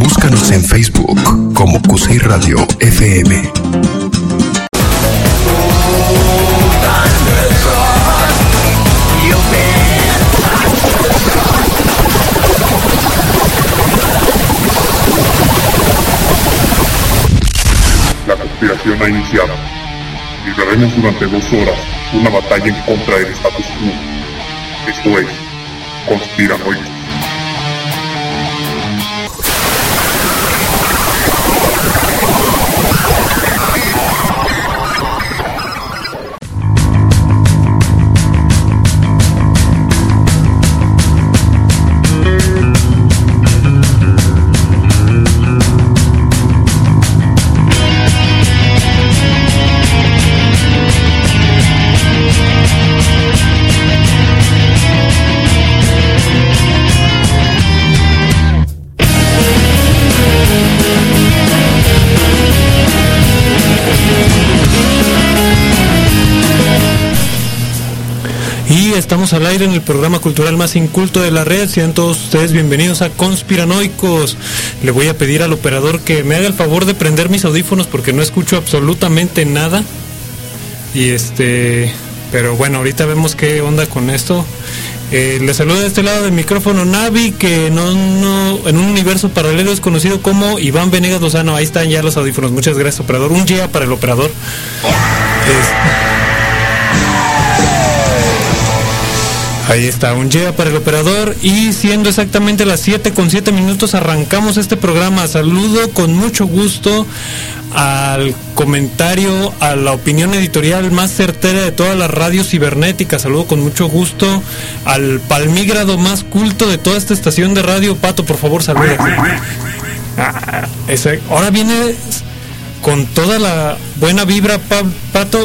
Búscanos en Facebook como QC Radio FM. La conspiración ha iniciado. Libraremos durante 2 horas una batalla en contra del status quo. Esto es Conspiranoicos. Estamos al aire en el programa cultural más inculto de la red. Sean todos ustedes bienvenidos a Conspiranoicos. Le voy a pedir al operador que me haga el favor de prender mis audífonos porque no escucho absolutamente nada. Pero bueno, ahorita vemos qué onda con esto. Le saluda de este lado del micrófono Navi, que en un universo paralelo es conocido como Iván Venegas Lozano. Ahí están ya los audífonos. Muchas gracias, operador. Un día para el operador. Ahí está, un día para el operador. Y siendo exactamente las 7:07 arrancamos este programa. Saludo con mucho gusto al comentario, a la opinión editorial más certera de todas las radios cibernéticas. Saludo con mucho gusto al palmígrado más culto de toda esta estación de radio. Pato, por favor, saluda. Ahora viene con toda la buena vibra, Pato.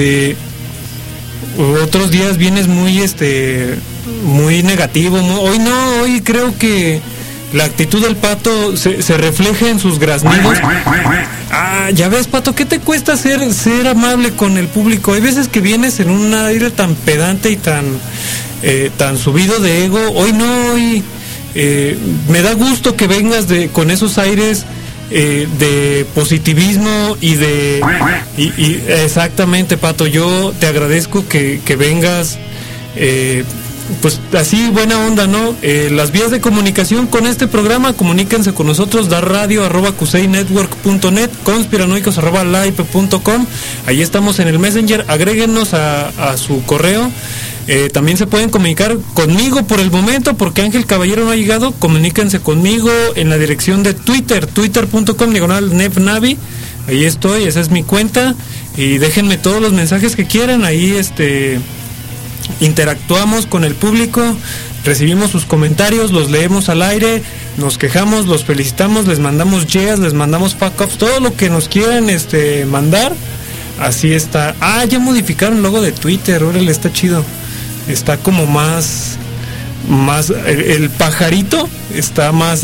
Otros días vienes muy negativo. Hoy creo que la actitud del Pato se refleja en sus graznidos. Ya ves, Pato, ¿qué te cuesta ser amable con el público? Hay veces que vienes en un aire tan pedante y tan subido de ego. Hoy me da gusto que vengas con esos aires de positivismo y exactamente, Pato. Yo te agradezco que vengas pues así, buena onda, ¿no? Las vías de comunicación con este programa, comuníquense con nosotros, darradio@qcnetwork.net, conspiranoicos@live.com. Ahí estamos en el Messenger, agréguenos a su correo. También se pueden comunicar conmigo por el momento, porque Ángel Caballero no ha llegado. Comuníquense conmigo en la dirección de Twitter, twitter.com/nevnavi. Ahí estoy, esa es mi cuenta. Y déjenme todos los mensajes que quieran. Ahí interactuamos con el público, recibimos sus comentarios, los leemos al aire, nos quejamos, los felicitamos, les mandamos yeas, les mandamos fuck-ups, todo lo que nos quieran mandar. Así está. Ya modificaron el logo de Twitter, órale, está chido. Está como más el pajarito está más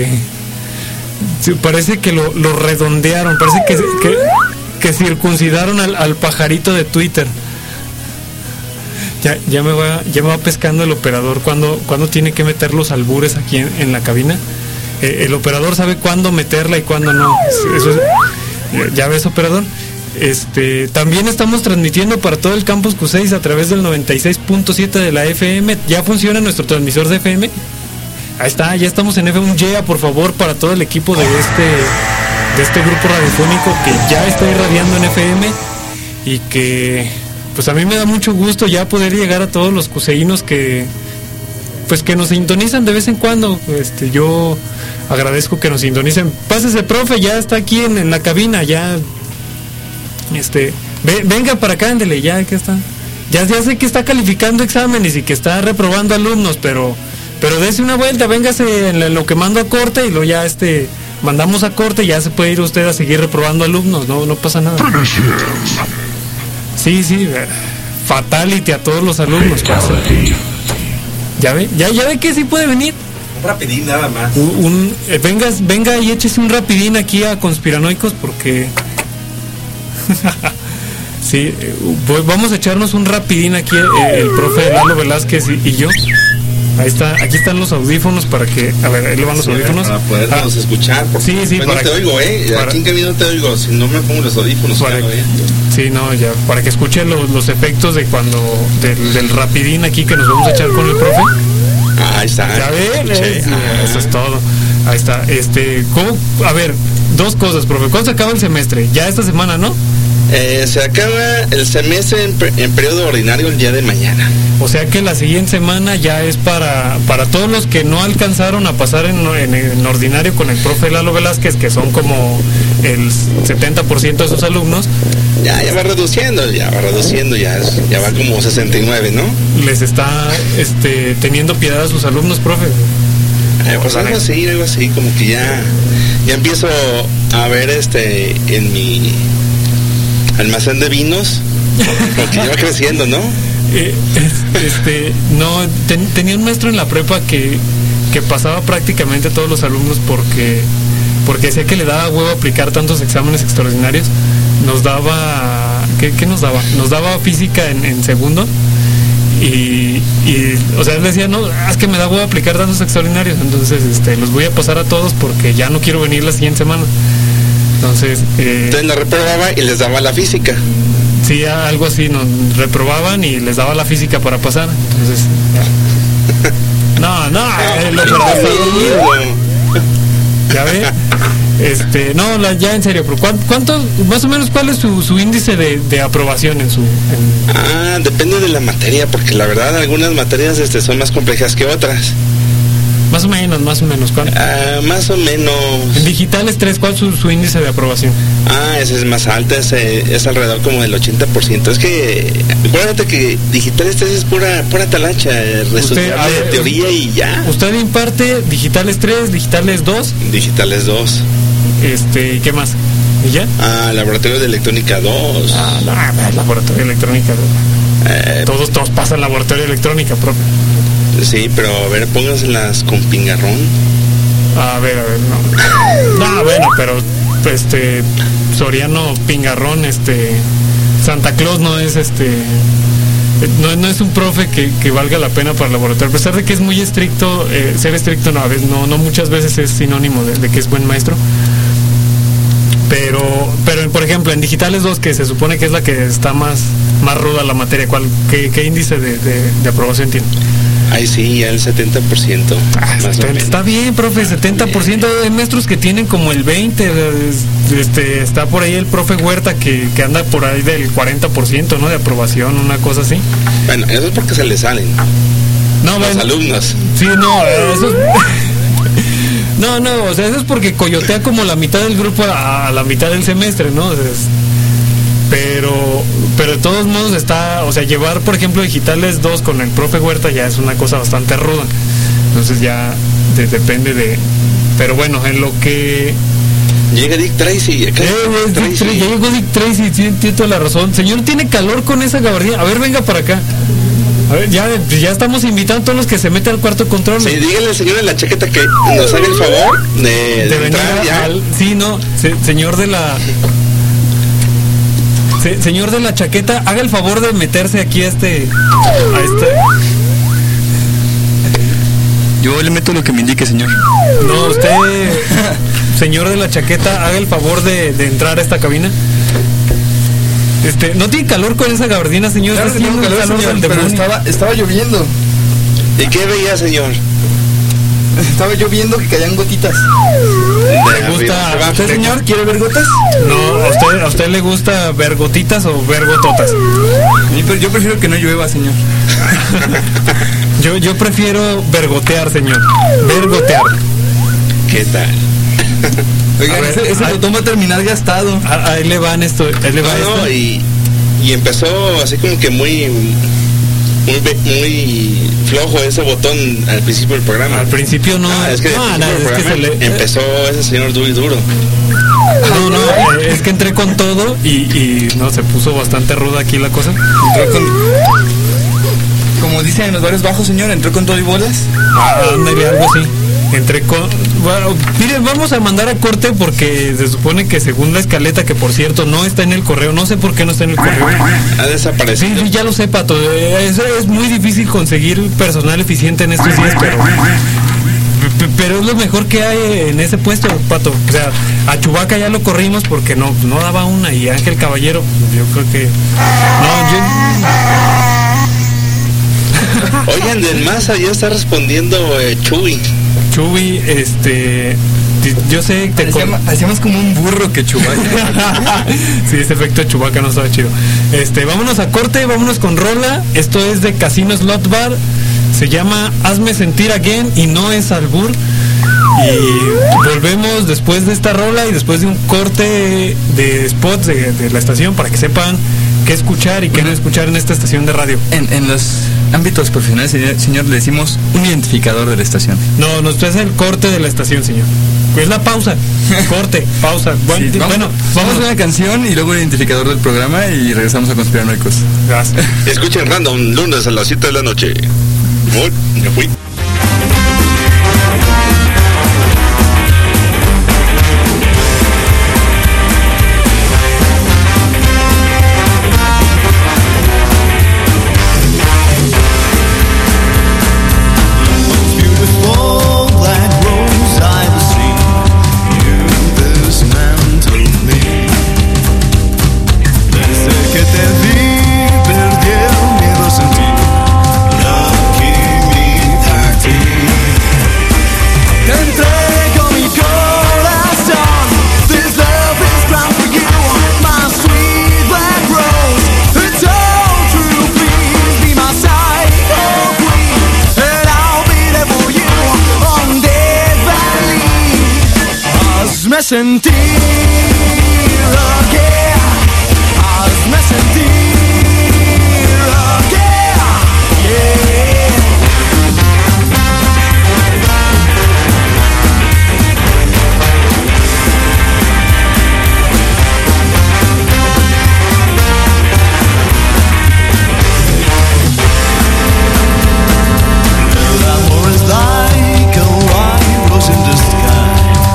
parece que lo redondearon, parece que circuncidaron al pajarito de Twitter. Ya me va pescando el operador cuando tiene que meter los albures aquí en la cabina. El operador sabe cuándo meterla y cuándo no. Ya ves, operador. También estamos transmitiendo para todo el campus Q6 a través del 96.7 de la FM. Ya funciona nuestro transmisor de FM. Ahí está, ya estamos en FM. Un yeah, por favor, para todo el equipo de este grupo radiofónico que ya está irradiando en FM y que pues a mí me da mucho gusto ya poder llegar a todos los cuseínos que nos sintonizan de vez en cuando. Yo agradezco que nos sintonicen. Pásese, profe, ya está aquí en la cabina, ya venga para acá, ándele, ya que está. Ya sé que está calificando exámenes y que está reprobando alumnos, pero dése una vuelta, véngase en lo que mando a corte y lo ya mandamos a corte y ya se puede ir usted a seguir reprobando alumnos, no pasa nada. Sí, fatality a todos los alumnos. ¿Ya ve que sí puede venir? Un rapidín nada más. Venga y échese un rapidín aquí a Conspiranoicos porque sí, vamos a echarnos un rapidín aquí el profe Lalo Velázquez y yo. Ahí está, aquí están los audífonos para que, a ver, ahí le van los audífonos. Para podernos escuchar, porque sí, no te oigo, aquí en camino no te oigo, si no me pongo los audífonos. Sí, no, ya, para que escuche los efectos de cuando, del rapidín aquí que nos vamos a echar con el profe. Ahí está. Ya ven, eso es todo. Ahí está, ¿cómo? A ver, dos cosas, profe, ¿cuándo se acaba el semestre? Ya esta semana, ¿no? Se acaba el semestre en periodo ordinario el día de mañana. O sea que la siguiente semana ya es para todos los que no alcanzaron a pasar en ordinario con el profe Lalo Velázquez, que son como el 70% de sus alumnos. Ya va reduciendo, ya va como 69, ¿no? Les está teniendo piedad a sus alumnos, profe. Pues algo así, como que ya empiezo a ver en mi almacén de vinos, como que ya va creciendo, ¿no? No, tenía un maestro en la prepa que pasaba prácticamente a todos los alumnos porque decía que le daba huevo aplicar tantos exámenes extraordinarios. Nos daba, ¿qué nos daba? Nos daba física en segundo y o sea, él decía, no, es que me da huevo aplicar tantos extraordinarios, entonces los voy a pasar a todos porque ya no quiero venir la siguiente semana. Entonces la reprobaba y les daba la física. Sí, algo así, nos reprobaban y les daba la física para pasar. Entonces, el operador está dormido. ¿Ya ve? Ya en serio, pero ¿cuánto, más o menos, cuál es su índice de aprobación en su...? Depende de la materia, porque la verdad algunas materias son más complejas que otras. Más o menos, ¿cuánto? Más o menos. En digitales 3, ¿cuál es su índice de aprobación? Ese es más alto, es alrededor como del 80%. Es que, acuérdate que digitales 3 es pura talacha, resultado de teoría y ya. ¿Usted imparte digitales 3, digitales 2? Digitales 2. ¿Y qué más? ¿Y ya? Laboratorio de electrónica 2. Laboratorio de electrónica 2. Todos pasan laboratorio de electrónica, propio. Sí, pero a ver, pónganselas con pingarrón. A ver, no. Bueno, pero Soriano, pingarrón, Santa Claus no es no es un profe que valga la pena para el laboratorio, a pesar de que es muy estricto. Ser estricto no muchas veces es sinónimo de que es buen maestro. Pero por ejemplo, en digitales 2, que se supone que es la que está más ruda la materia, ¿qué índice de aprobación tiene? Ahí sí, ya el 70%. Está bien, profe, 70%. Hay maestros que tienen como el 20%. Está por ahí el profe Huerta que anda por ahí del 40%, ¿no? De aprobación, una cosa así. Bueno, eso es porque se le salen los alumnos. Sí, eso No, o sea, eso es porque coyotea como la mitad del grupo a la mitad del semestre, ¿no? Pero de todos modos llevar, por ejemplo, digitales 2 con el profe Huerta ya es una cosa bastante ruda. Entonces ya depende de... Pero bueno, en lo que... Llega Dick Tracy. Ya llegó Dick Tracy, tiene toda la razón. Señor, tiene calor con esa gabardina. A ver, venga para acá. A ver, ya estamos invitando a todos los que se meten al cuarto control. Sí, dígale al señor de la chaqueta que nos haga el favor de venir señor de la... Señor de la chaqueta, haga el favor de meterse aquí a Yo le meto lo que me indique, señor. No, usted, señor de la chaqueta, haga el favor de entrar a esta cabina. ¿No tiene calor con esa gabardina, señor? Claro que tengo calor, señor, pero estaba lloviendo. ¿Y qué veía, señor? Estaba yo viendo que caían gotitas. ¿Le gusta? ¿Usted, señor, quiere ver gotas? No, ¿a usted le gusta ver gotitas o ver gototas? Yo prefiero que no llueva, señor. Yo prefiero vergotear, señor. Vergotear. ¿Qué tal? Oigan, ese botón va a terminar gastado. Ahí le van esto. Y empezó así como que muy flojo ese botón al principio del programa. Al principio no. Es que empezó ese señor duro. No, es que entré con todo y no, se puso bastante ruda aquí la cosa. Entró con... Como dicen en los bares bajos, señor, entró con todo y bolas. Ándale, algo así. Bueno, miren, vamos a mandar a corte porque se supone que según la escaleta, que por cierto no está en el correo, no sé por qué no está en el correo. Ha desaparecido. Sí, ya lo sé, Pato. Es muy difícil conseguir personal eficiente en estos días, pero es lo mejor que hay en ese puesto, Pato. O sea, a Chewbacca ya lo corrimos porque no daba una, y Ángel Caballero, yo creo que Oigan, del más allá está respondiendo Chuy, yo sé que hacíamos como un burro que Chewbacca. sí, ese efecto de Chewbacca no estaba chido. Vámonos a corte, vámonos con rola. Esto es de Casino Slot Bar. Se llama Hazme Sentir Again y no es albur. Y volvemos después de esta rola y después de un corte de spots de la estación para que sepan qué escuchar y qué no escuchar en esta estación de radio. En los ámbitos profesionales, señor, le decimos un identificador de la estación. No, nos trae el corte de la estación, señor. Es la pausa. Corte, pausa. Bueno, sí, vamos a una canción y luego el identificador del programa y regresamos a Conspiranoicos. Gracias. Escuchen Random lunes a las 7 de la noche. Me fui. Sentir again, hazme sentir El amor es like a white rose in the sky.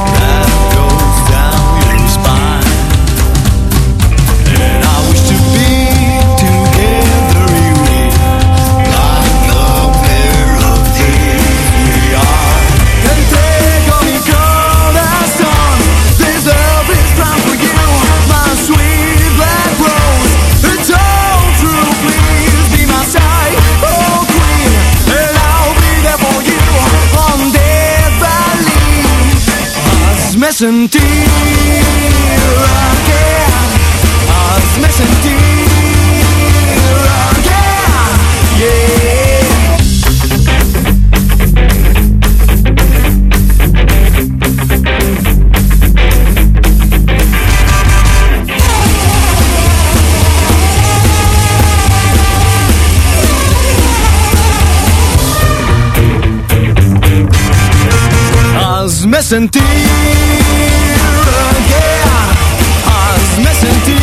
Sentir again, hazme sentir again, yeah. Hazme sentir. Hazme sentir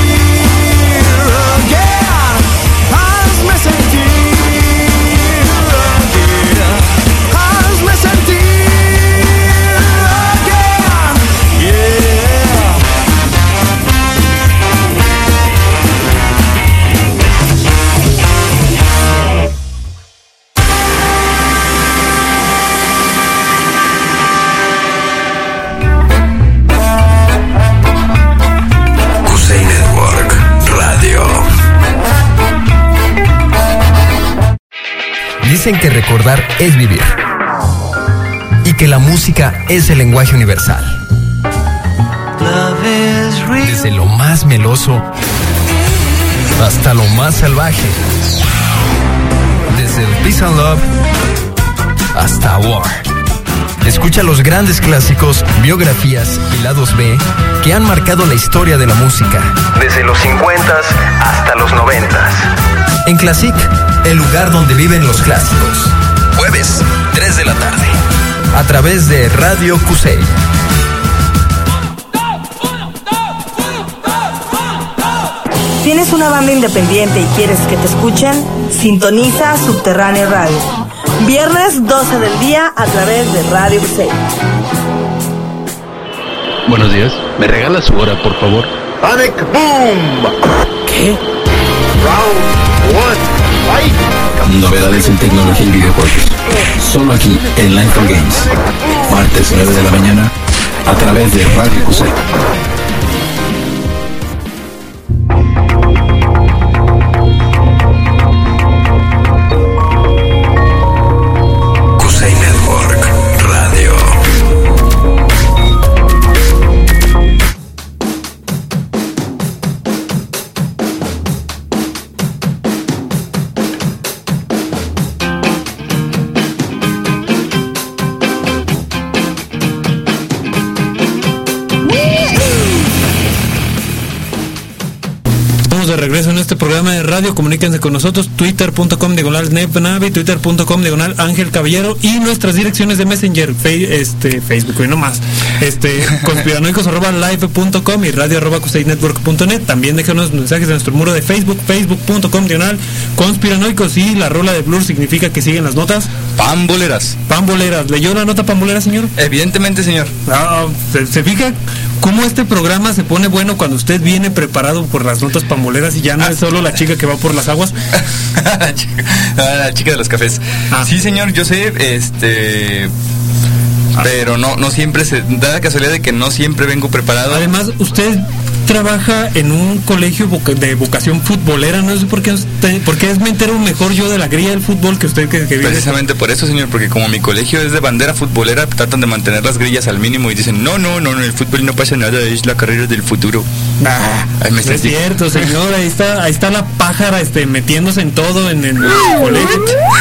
again, hazme sentir again, hazme sentir again, yeah. Dicen que recordar es vivir y que la música es el lenguaje universal. Desde lo más meloso hasta lo más salvaje. Desde el Peace and Love hasta War. Escucha los grandes clásicos, biografías y lados B que han marcado la historia de la música. Desde los 50s hasta los 90s. En Classic, el lugar donde viven los clásicos. Jueves, 3 de la tarde. A través de Radio Cusey. ¿Tienes una banda independiente y quieres que te escuchen? Sintoniza Subterráneo Radio. Viernes 12 del día a través de Radio Cusey. Buenos días. ¿Me regala su hora, por favor? Panic Boom. ¿Qué? Round 1. Fight. Novedades en tecnología y videojuegos. Solo aquí en Line for Games. Martes 9 de la mañana a través de Radio Cusey. De regreso en este programa de radio, comuníquense con nosotros, twitter.com/nepnavi, twitter.com/Ángel Caballero y nuestras direcciones de Messenger, Facebook y no más, conspiranoicos@live.com y radio@cuseynetwork.net. También déjenos mensajes en nuestro muro de Facebook, facebook.com/conspiranoicos, y la rola de Blur significa que siguen las notas pamboleras. ¿Leyó la nota pambolera, señor? Evidentemente, señor. ¿Se fija cómo este programa se pone bueno cuando usted viene preparado por las notas pamboleras y ya no es solo la chica que va por las aguas? La chica de los cafés. Sí, señor, yo sé, pero no siempre da la casualidad de que no siempre vengo preparado. Además, usted trabaja en un colegio de vocación futbolera, no sé por qué me entero mejor yo de la grilla del fútbol que usted que vive. Precisamente por eso, señor, porque como mi colegio es de bandera futbolera, tratan de mantener las grillas al mínimo y dicen, no, el fútbol no pasa nada, es la carrera del futuro. No es cierto, señor, ahí está la pájara metiéndose en todo en el colegio.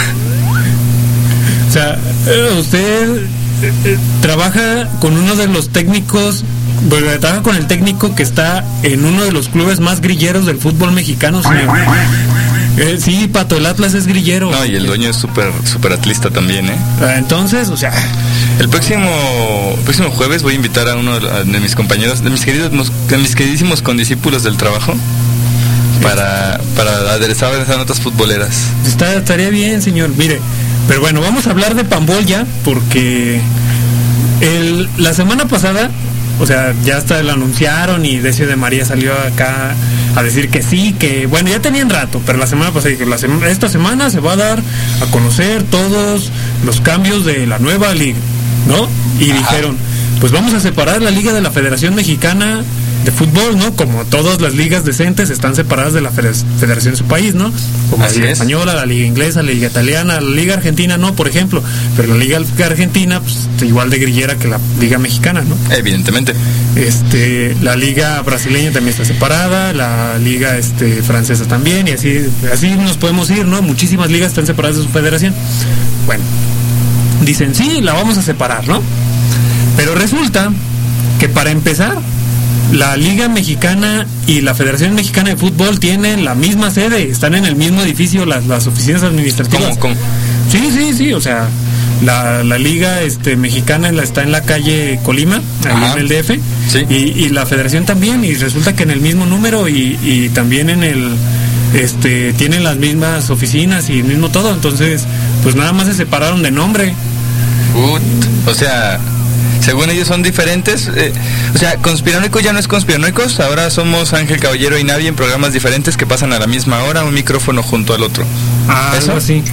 O sea, usted trabaja con uno de los técnicos. Bueno, trabaja con el técnico que está en uno de los clubes más grilleros del fútbol mexicano, señor. Sí, Pato, el Atlas es grillero. No, y el dueño es súper atlista también, ¿eh? Entonces, o sea... El próximo jueves voy a invitar a uno de mis compañeros, de mis queridísimos condiscípulos del trabajo, para aderezar esas notas futboleras. Estaría bien, señor. Mire, pero bueno, vamos a hablar de Pambol ya, porque la semana pasada... O sea, ya hasta lo anunciaron y Decio de María salió acá a decir que sí, que bueno, ya tenían rato, pero la semana pasada dije, esta semana se va a dar a conocer todos los cambios de la nueva liga, ¿no? Y dijeron, pues vamos a separar la liga de la Federación Mexicana de Fútbol, ¿no? Como todas las ligas decentes están separadas de la federación de su país, ¿no? Como la liga española, la liga inglesa, la liga italiana, la liga argentina no, por ejemplo, pero la liga argentina pues igual de grillera que la liga mexicana, ¿no? Evidentemente. La liga brasileña también está separada, la liga francesa también, y así nos podemos ir, ¿no? Muchísimas ligas están separadas de su federación. Bueno, dicen, sí, la vamos a separar, ¿no? Pero resulta que para empezar, la Liga Mexicana y la Federación Mexicana de Fútbol tienen la misma sede, están en el mismo edificio las oficinas administrativas. ¿Cómo? Sí, o sea, la Liga Mexicana está en la calle Colima, ahí en el DF, sí. y la Federación también, y resulta que en el mismo número y también en el tienen las mismas oficinas y el mismo todo, entonces pues nada más se separaron de nombre. O sea, según ellos son diferentes, o sea, Conspiranoicos ya no es Conspiranoicos, ahora somos Ángel Caballero y Navi en programas diferentes que pasan a la misma hora, un micrófono junto al otro. ¿Eso? Algo así.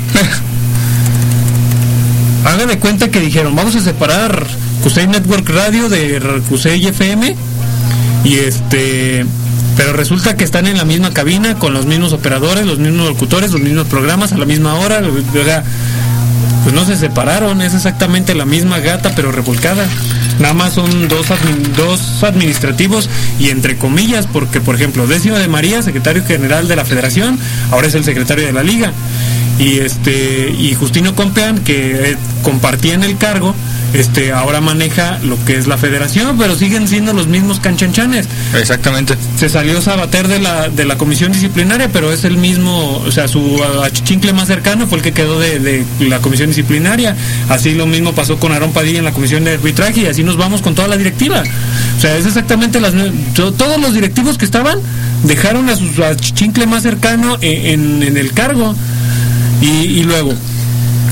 Hagan de cuenta que dijeron, vamos a separar Cusey Network Radio de Cusey FM, y pero resulta que están en la misma cabina, con los mismos operadores, los mismos locutores, los mismos programas a la misma hora, o sea, pues no se separaron, es exactamente la misma gata pero revolcada. Nada más son dos administrativos y entre comillas, porque por ejemplo Decio de María, secretario general de la Federación, ahora es el secretario de la Liga, y Justino Compeán, que compartían el cargo, ahora maneja lo que es la Federación, pero siguen siendo los mismos canchanchanes. Exactamente. Se salió Sabater de la comisión disciplinaria, pero es el mismo, o sea, su achichincle más cercano fue el que quedó de la comisión disciplinaria. Así lo mismo pasó con Aarón Padilla en la comisión de arbitraje, y así nos vamos con toda la directiva. O sea, es exactamente todos los directivos que estaban dejaron a su achichincle más cercano en el cargo. Y luego,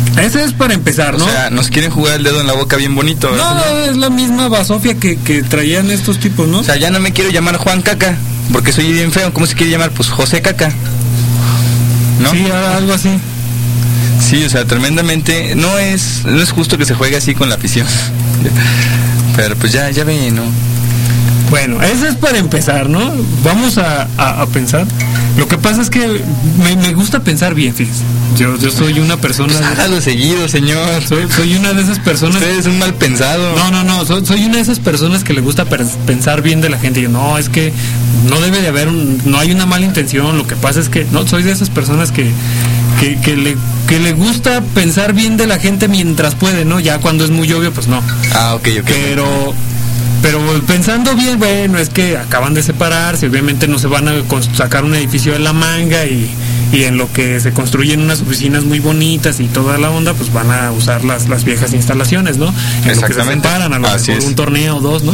Ese es para empezar, ¿no? O sea, nos quieren jugar el dedo en la boca bien bonito, ¿verdad? No, es la misma basofia que traían estos tipos, ¿no? O sea, ya no me quiero llamar Juan Caca, porque soy bien feo. ¿Cómo se quiere llamar? Pues José Caca, ¿no? Sí, algo así. Sí, o sea, tremendamente. No es justo que se juegue así con la afición. Pero pues ya ve, ¿no? Bueno, eso es para empezar, ¿no? Vamos a pensar. Lo que pasa es que me gusta pensar bien, fíjese. Yo soy una persona... Pues hágalo seguido, señor. Soy una de esas personas... Usted es un mal pensado. No, soy una de esas personas que le gusta pensar bien de la gente. Yo, no, es que no debe de haber no hay una mala intención. Lo que pasa es que... No, soy de esas personas que le gusta pensar bien de la gente mientras puede, ¿no? Ya cuando es muy obvio, pues no. Ah, ok. Pero pensando bien, bueno, es que acaban de separarse, obviamente no se van a sacar un edificio de la manga y en lo que se construyen unas oficinas muy bonitas y toda la onda, pues van a usar las viejas instalaciones, ¿no? En lo que se separan, a lo mejor un torneo o dos, ¿no?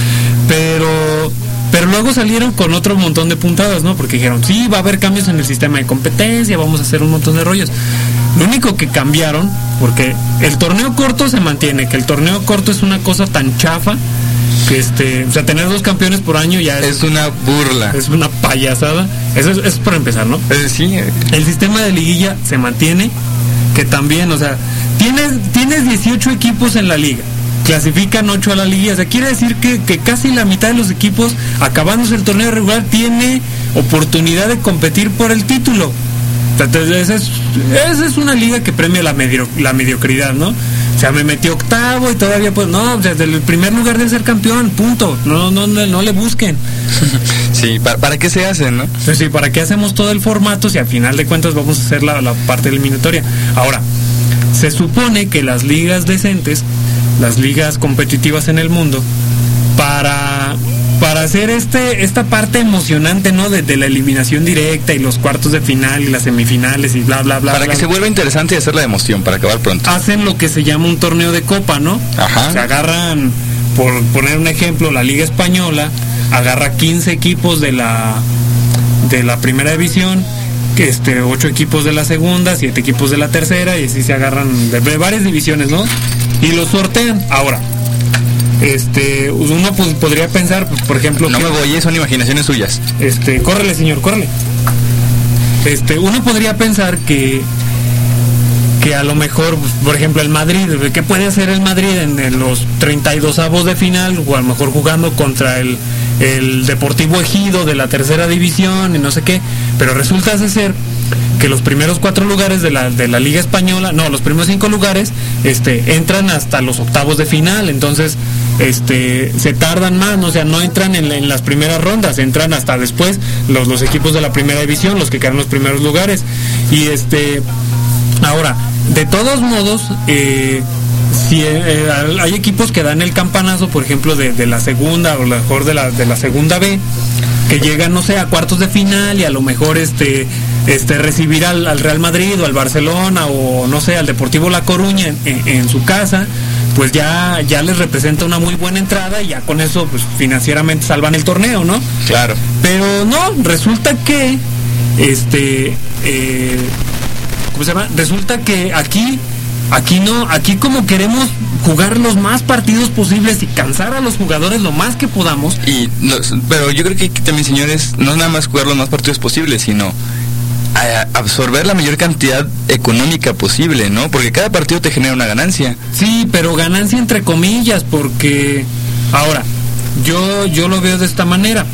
Pero luego salieron con otro montón de puntadas, ¿no? Porque dijeron, sí, va a haber cambios en el sistema de competencia, vamos a hacer un montón de rollos. Lo único que cambiaron, porque el torneo corto se mantiene, que el torneo corto es una cosa tan chafa, que o sea, tener 2 campeones por año ya es una burla. Es una payasada. Eso es para empezar, ¿no? Sí. El sistema de liguilla se mantiene, que también, o sea, tienes 18 equipos en la liga. Clasifican 8 a la liguilla, o sea, quiere decir que casi la mitad de los equipos, acabándose el torneo regular, tiene oportunidad de competir por el título. Entonces, esa es una liga que premia la mediocridad, ¿no? O sea, me metí octavo y todavía pues no, desde el primer lugar de ser campeón, punto. No le busquen. Sí, ¿para qué se hacen, no? Pues sí, ¿para qué hacemos todo el formato si al final de cuentas vamos a hacer la parte eliminatoria? Ahora, se supone que las ligas decentes, las ligas competitivas en el mundo, para hacer esta parte emocionante, ¿no? De la eliminación directa y los cuartos de final y las semifinales y bla, bla, bla. Para que se vuelva interesante y hacer la emoción, para acabar pronto. Hacen lo que se llama un torneo de copa, ¿no? Ajá. Se agarran, por poner un ejemplo, la Liga Española, agarra 15 equipos de la primera división, 8 equipos de la segunda, 7 equipos de la tercera, y así se agarran de varias divisiones, ¿no? Y los sortean. Ahora, uno podría pensar, pues, por ejemplo, no me voy, son imaginaciones suyas. Córrele, señor, córrele. Uno podría pensar que a lo mejor, por ejemplo, el Madrid, ¿qué puede hacer el Madrid en los 32avos de final? O a lo mejor jugando contra el Deportivo Ejido de la tercera división y no sé qué. Pero resulta ser que los primeros 4 lugares de la Liga Española, no, los primeros 5 lugares, entran hasta los octavos de final. Entonces, se tardan más, ¿no? O sea, no entran en las primeras rondas, entran hasta después los equipos de la primera división, los que quedan en los primeros lugares. Y ahora, de todos modos, si hay equipos que dan el campanazo, por ejemplo, de la segunda, o a lo mejor de la segunda B, que llegan, no sé, a cuartos de final, y a lo mejor recibir al Real Madrid o al Barcelona, o no sé, al Deportivo La Coruña en su casa, pues ya les representa una muy buena entrada, y ya con eso pues financieramente salvan el torneo, ¿no? Claro. Pero no, resulta que ¿cómo se llama? Resulta que aquí no, aquí como queremos jugar los más partidos posibles y cansar a los jugadores lo más que podamos. Pero yo creo que también, señores, no es nada más jugar los más partidos posibles, sino absorber la mayor cantidad económica posible, ¿no? Porque cada partido te genera una ganancia. Sí, pero ganancia entre comillas, porque ahora, yo lo veo de esta manera.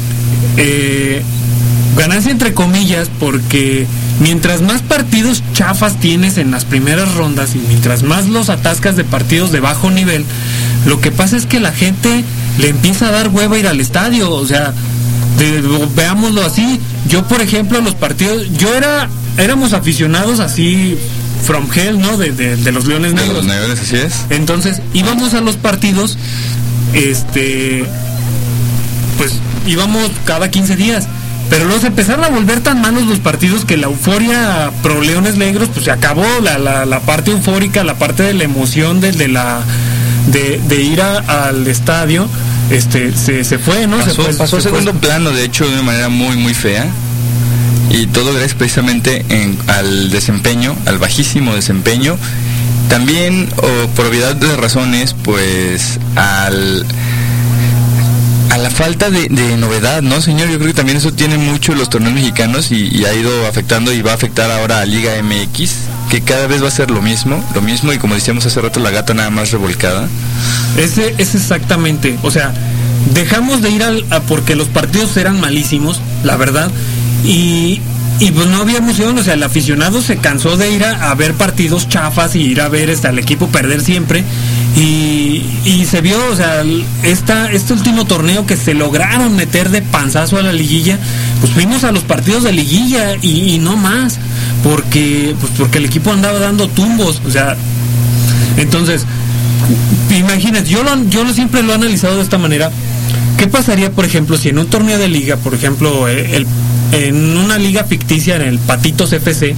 Ganancia entre comillas porque mientras más partidos chafas tienes en las primeras rondas y mientras más los atascas de partidos de bajo nivel, lo que pasa es que la gente le empieza a dar hueva ir al estadio. O sea, veámoslo así. Yo, por ejemplo, los partidos, éramos aficionados así from hell, ¿no? De los Leones Negros. De los Leones, así es. Entonces, íbamos a los partidos, pues íbamos cada 15 días. Pero luego se empezaron a volver tan malos los partidos que la euforia pro Leones Negros, pues se acabó la parte eufórica, la parte de la emoción de ir al estadio, se fue, ¿no? Pasó a segundo plano, de hecho, de una manera muy, muy fea. y todo gracias precisamente al desempeño, al bajísimo desempeño, también por obviedad de razones, pues a la falta de novedad, ¿no, señor? Yo creo que también eso tiene mucho los torneos mexicanos y ha ido afectando y va a afectar ahora a Liga MX, que cada vez va a ser lo mismo y como decíamos hace rato, la gata nada más revolcada. Es exactamente, o sea, dejamos de ir porque los partidos eran malísimos, la verdad, y pues no había emoción, o sea, el aficionado se cansó de ir a ver partidos chafas y ir a ver al equipo perder siempre, y se vio, o sea, este último torneo que se lograron meter de panzazo a la liguilla, pues fuimos a los partidos de liguilla y no más, porque el equipo andaba dando tumbos, o sea, entonces, imagínate, yo siempre lo he analizado de esta manera. ¿Qué pasaría, por ejemplo, si en un torneo de liga, por ejemplo, en una liga ficticia, en el Patitos FC,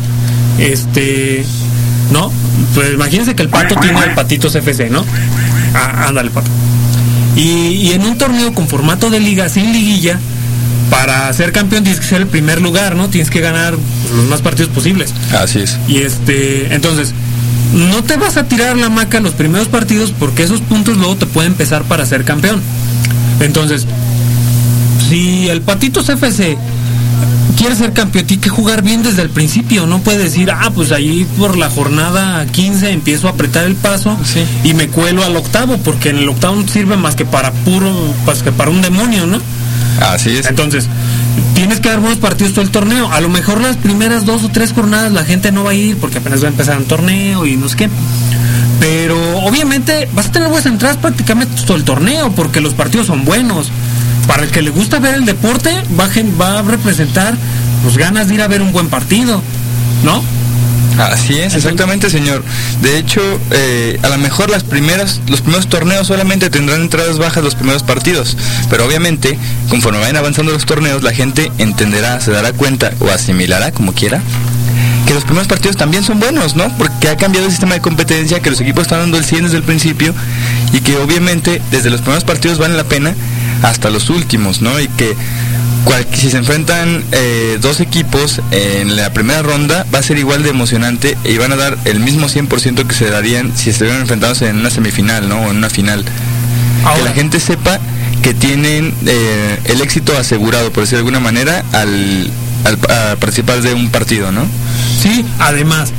¿no? Pues imagínense que el Pato tiene el Patitos FC, ¿no? Ándale, Pato. Y en un torneo con formato de liga, sin liguilla, para ser campeón tienes que ser el primer lugar, ¿no? Tienes que ganar los más partidos posibles. Así es. Y entonces, no te vas a tirar la maca en los primeros partidos porque esos puntos luego te pueden pesar para ser campeón. Entonces, si el Patitos FC quiere ser campeón, tiene que jugar bien desde el principio. No puede decir, pues ahí por la jornada 15 empiezo a apretar el paso, sí, y me cuelo al octavo, porque en el octavo no sirve más que para un demonio, ¿no? Así es. Entonces, tienes que dar buenos partidos todo el torneo. A lo mejor las primeras 2 o 3 jornadas la gente no va a ir porque apenas va a empezar un torneo y no sé qué. Pero obviamente vas a tener buenas entradas prácticamente todo el torneo porque los partidos son buenos. Para el que le gusta ver el deporte, va a representar pues ganas de ir a ver un buen partido, ¿no? Así es, exactamente, señor. De hecho, a lo mejor los primeros torneos solamente tendrán entradas bajas los primeros partidos, pero obviamente, conforme vayan avanzando los torneos, la gente entenderá, se dará cuenta o asimilará, como quiera, que los primeros partidos también son buenos, ¿no? Porque ha cambiado el sistema de competencia, que los equipos están dando el 100 desde el principio y que obviamente desde los primeros partidos vale la pena hasta los últimos, ¿no? Y que si se enfrentan 2 equipos en la primera ronda va a ser igual de emocionante y van a dar el mismo 100% que se darían si estuvieran enfrentados en una semifinal, ¿no? O en una final. Ahora, que la gente sepa que tienen el éxito asegurado, por decirlo de alguna manera, al participar de un partido, ¿no? Sí, además,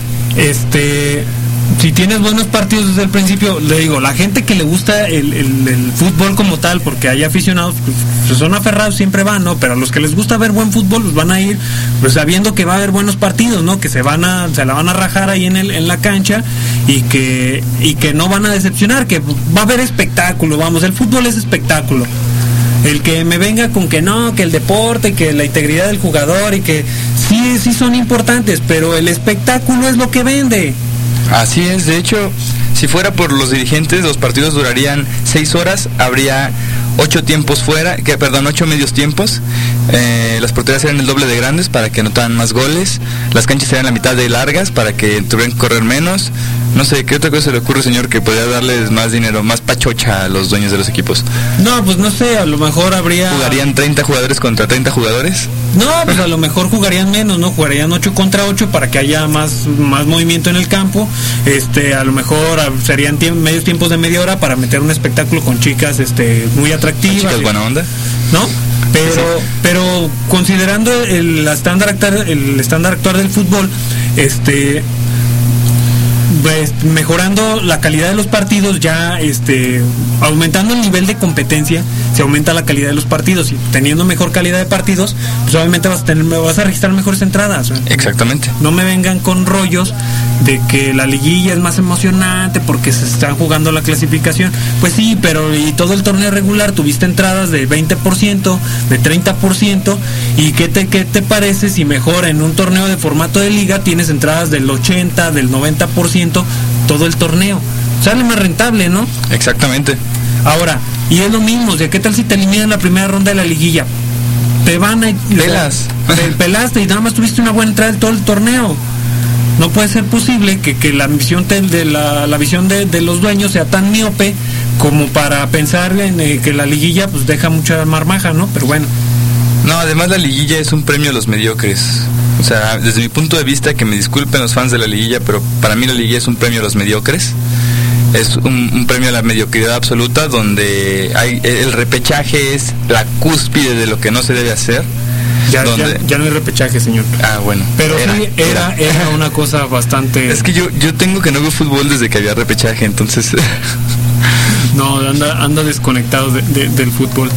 si tienes buenos partidos desde el principio, le digo, la gente que le gusta el fútbol como tal, porque hay aficionados, pues son aferrados, siempre van, ¿no? Pero a los que les gusta ver buen fútbol, pues van a ir, pues sabiendo que va a haber buenos partidos, ¿no? Que se la van a rajar ahí en la cancha y que no van a decepcionar, que va a haber espectáculo, vamos, el fútbol es espectáculo. El que me venga con que no, que el deporte, que la integridad del jugador y que sí son importantes, pero el espectáculo es lo que vende. Así es, de hecho, si fuera por los dirigentes, los partidos durarían 6 horas, habría 8 medios tiempos, las porterías serían el doble de grandes para que anotaran más goles, las canchas serían la mitad de largas para que tuvieran que correr menos. No sé, ¿qué otra cosa se le ocurre, señor, que podría darles más dinero, más pachocha a los dueños de los equipos? No, pues no sé, a lo mejor ¿Jugarían 30 jugadores contra 30 jugadores? No, pues a lo mejor jugarían menos, ¿no? Jugarían 8 contra 8 para que haya más movimiento en el campo. A lo mejor serían medios tiempos de media hora para meter un espectáculo con chicas muy atractivas. ¿Chicas buena onda? ¿No? Pero considerando el estándar actual del fútbol, mejorando la calidad de los partidos, ya aumentando el nivel de competencia, se aumenta la calidad de los partidos, y teniendo mejor calidad de partidos, pues obviamente vas a registrar mejores entradas. Exactamente. No me vengan con rollos de que la liguilla es más emocionante porque se están jugando la clasificación. Pues sí, pero y todo el torneo regular tuviste entradas de 20%, de 30%, y ¿qué te parece si mejor en un torneo de formato de liga tienes entradas del 80, del 90% todo el torneo? Sale más rentable, ¿no? Exactamente. Ahora, y es lo mismo, ¿de qué tal si te eliminan la primera ronda de la liguilla? Te van a... Te pelaste y nada más tuviste una buena entrada en todo el torneo. No puede ser posible que la visión la visión de los dueños sea tan miope como para pensar en que la liguilla pues deja mucha marmaja, ¿no? Pero bueno. No, además la liguilla es un premio a los mediocres. O sea, desde mi punto de vista, que me disculpen los fans de la liguilla, pero para mí la liguilla es un premio a los mediocres. Es un premio a la mediocridad absoluta, donde el repechaje es la cúspide de lo que no se debe hacer. Ya no hay repechaje, señor. Ah, bueno. Pero era una cosa bastante... Es que yo tengo que no veo fútbol desde que había repechaje, entonces... No, anda desconectado del fútbol.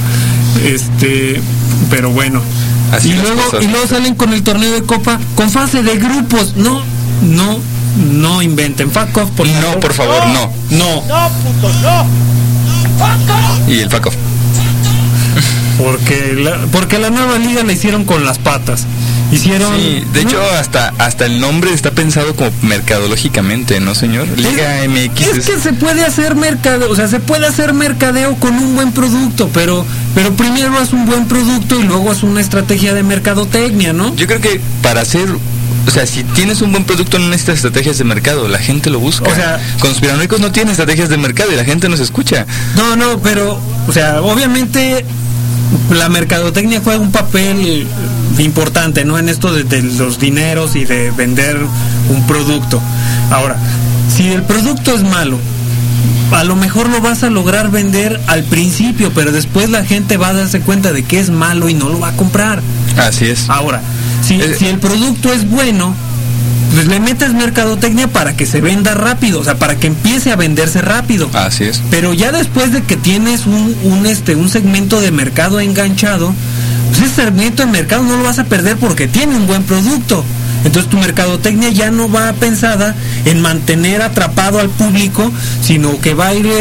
Pero bueno. Así y luego salen con el torneo de Copa con fase de grupos. No inventen. Fuck off, por favor, no. No, puto, no. Y el fuck off. Porque la nueva liga la hicieron con las patas. Sí, de hecho hasta el nombre está pensado como mercadológicamente, ¿no, señor? Liga MX. Es que se puede hacer mercadeo, se puede hacer mercadeo con un buen producto, pero primero haz un buen producto y luego haz una estrategia de mercadotecnia, ¿no? Yo creo que para hacer, si tienes un buen producto no necesitas estrategias de mercado, la gente lo busca. Conspiranoicos no tienen estrategias de mercado y la gente nos escucha. No, pero, obviamente la mercadotecnia juega un papel importante, ¿no? En esto de los dineros y de vender un producto. Ahora, si el producto es malo, a lo mejor lo vas a lograr vender al principio, pero después la gente va a darse cuenta de que es malo y no lo va a comprar. Así es. Ahora, si el producto es bueno, pues le metes mercadotecnia para que se venda rápido, para que empiece a venderse rápido. Así es. Pero ya después de que tienes un segmento de mercado enganchado, pues ese segmento de mercado no lo vas a perder porque tiene un buen producto. Entonces tu mercadotecnia ya no va pensada en mantener atrapado al público, sino que va a ir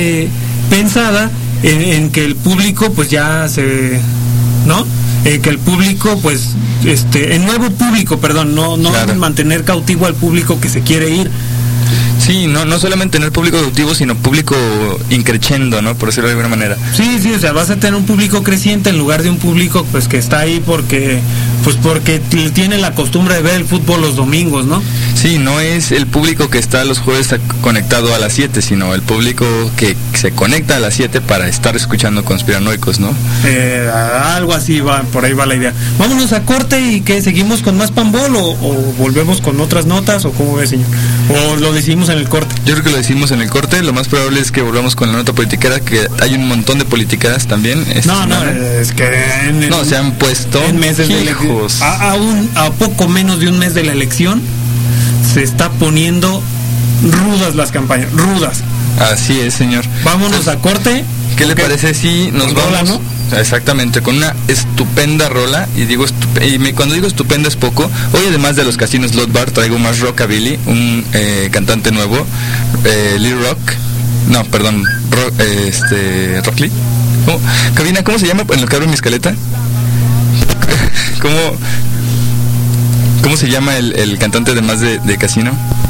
pensada en que el público pues ya se, ¿no? Que el público pues el nuevo público, perdón, no claro. Mantener cautivo al público que se quiere ir. Sí, no solamente tener público cautivo, sino público increciendo, ¿no? Por decirlo de alguna manera. Sí, vas a tener un público creciente en lugar de un público pues que está ahí porque tiene la costumbre de ver el fútbol los domingos, ¿no? Sí, no es el público que está los jueves conectado a las 7, sino el público que se conecta a las 7 para estar escuchando Conspiranoicos, ¿no? Algo así por ahí va la idea. Vámonos a corte y que seguimos con más Panball o volvemos con otras notas, o cómo ve, señor, o lo decimos en el corte. Yo creo que lo decimos en el corte. Lo más probable es que volvamos con la nota politiquera, que hay un montón de politiqueras también. Es que se han puesto en meses de a poco menos de un mes de la elección se está poniendo rudas las campañas, rudas. Así es, señor. Vámonos a corte. ¿Qué le parece si nos vamos? Rola, ¿no? Exactamente, con una estupenda rola. Y cuando digo estupenda es poco. Hoy, además de los casinos Slot Bar, traigo más rockabilly, un cantante nuevo, Lee Rock. No, perdón, Rock Lee. Cabina, ¿cómo se llama en lo que abro mi escaleta? ¿Cómo se llama el cantante además de casino?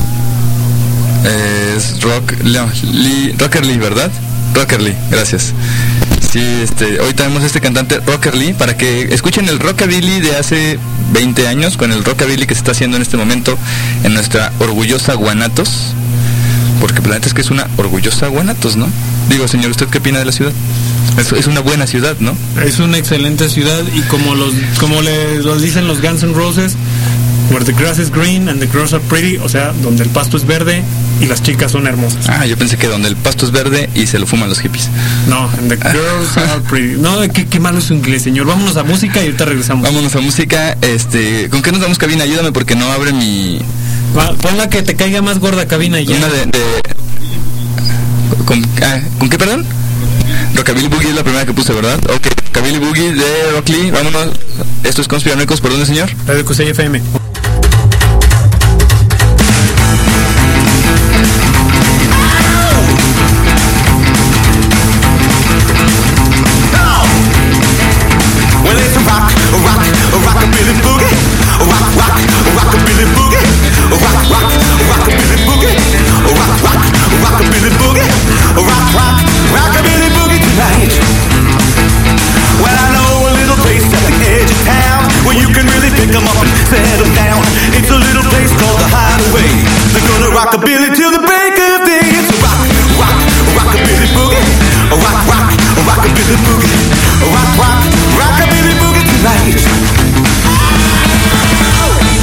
Es Rocker Lee, ¿verdad? Rocker Lee, gracias. Sí, hoy tenemos este cantante Rocker Lee para que escuchen el rockabilly de hace 20 años con el rockabilly que se está haciendo en este momento en nuestra orgullosa Guanatos, porque la neta es que es una orgullosa Guanatos, ¿no? Digo, señor, ¿usted qué opina de la ciudad? Es una buena ciudad, ¿no? Es una excelente ciudad y como los dicen los Guns N' Roses, where the grass is green and the girls are pretty, o sea, donde el pasto es verde y las chicas son hermosas. Yo pensé que donde el pasto es verde y se lo fuman los hippies. No, and the girls are pretty. No, qué malo es su inglés, señor. Vámonos a música y ahorita regresamos. Vámonos a música. ¿Con qué nos vamos, cabina? Ayúdame porque no abre mi... Ponla que te caiga más gorda, cabina, y ya. Una ¿Con qué, perdón? Rockabilly Boogie es la primera que puse, ¿verdad? Ok, Rockabilly Boogie de Rock Lee, vámonos. Esto es Conspiranoicos, ¿por dónde, señor? Radio Cusey FM. Settle down. It's a little place called the Hideaway. They're gonna rockabilly till the break of day. It's a rockabilly boogie. A rockabilly boogie. A rockabilly boogie tonight.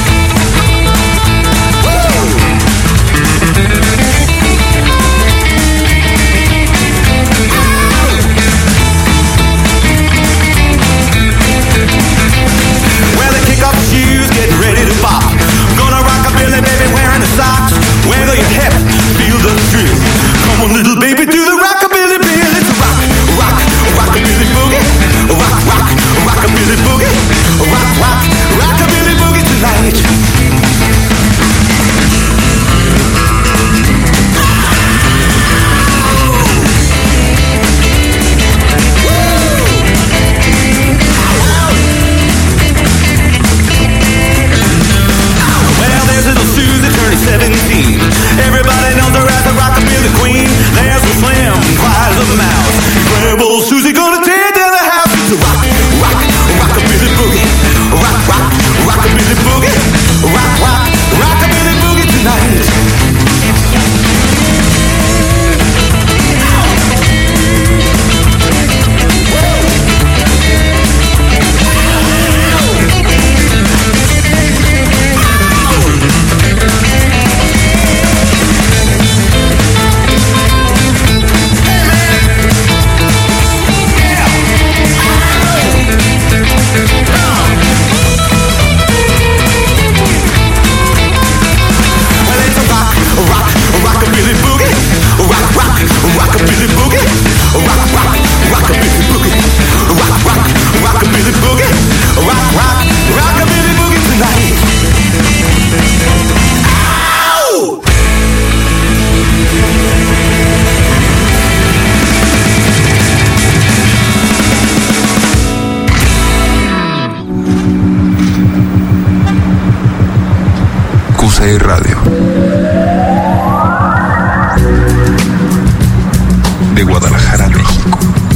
Kusei Radio. De Guadalajara, México.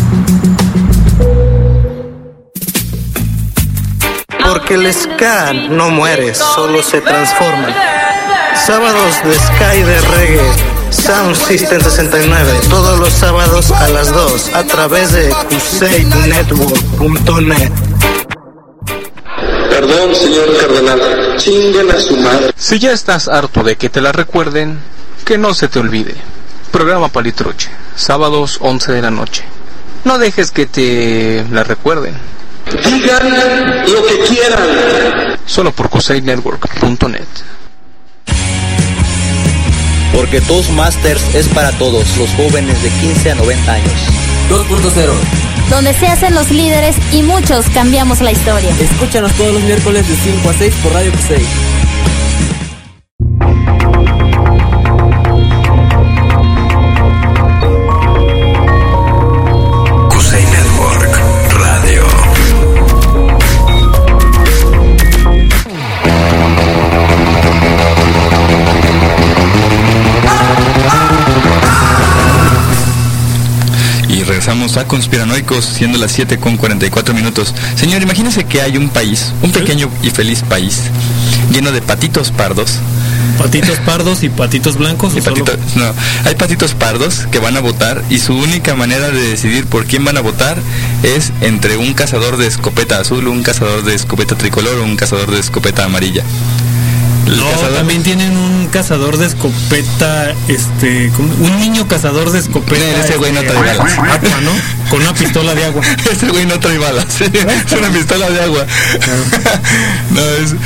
Porque el ska no muere, solo se transforma. Sábados de ska y de reggae, Sound System 69, todos los sábados a las 2, a través de kuseinetwork.net. Perdón, señor cardenal, chinguen a su madre. Si ya estás harto de que te la recuerden, que no se te olvide. Programa Palitroche, sábados 11 de la noche. No dejes que te la recuerden. Digan lo que quieran. Solo por kuseinetwork.net. Porque Toastmasters es para todos los jóvenes de 15 a 90 años. 2.0, donde se hacen los líderes y muchos cambiamos la historia. Escúchanos todos los miércoles de 5 a 6 por Radio Kusei. Kusei Network Radio. Y regresamos a Conspiranoicos, siendo las 7:44. Señor, imagínese que hay un país, un pequeño y feliz país, lleno de patitos pardos. ¿Patitos pardos y patitos blancos? No, hay patitos pardos que van a votar y su única manera de decidir por quién van a votar es entre un cazador de escopeta azul, un cazador de escopeta tricolor o un cazador de escopeta amarilla. También tienen un cazador de escopeta, un niño cazador de escopeta. Ese güey no trae balas. Aqua, ¿no? Con una pistola de agua. Ese güey no trae balas. Sí, es una pistola de agua. No,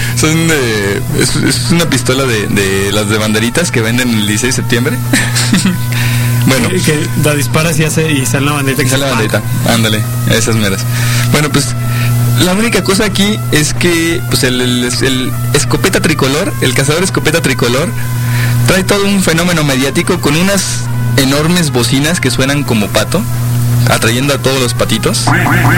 es una pistola de las de banderitas que venden el 16 de septiembre. Bueno. Que la disparas y sale la banderita. Sale la banderita, ándale, esas meras. Bueno, pues la única cosa aquí es que pues el escopeta tricolor, el cazador escopeta tricolor, trae todo un fenómeno mediático con unas enormes bocinas que suenan como pato, atrayendo a todos los patitos. Sí.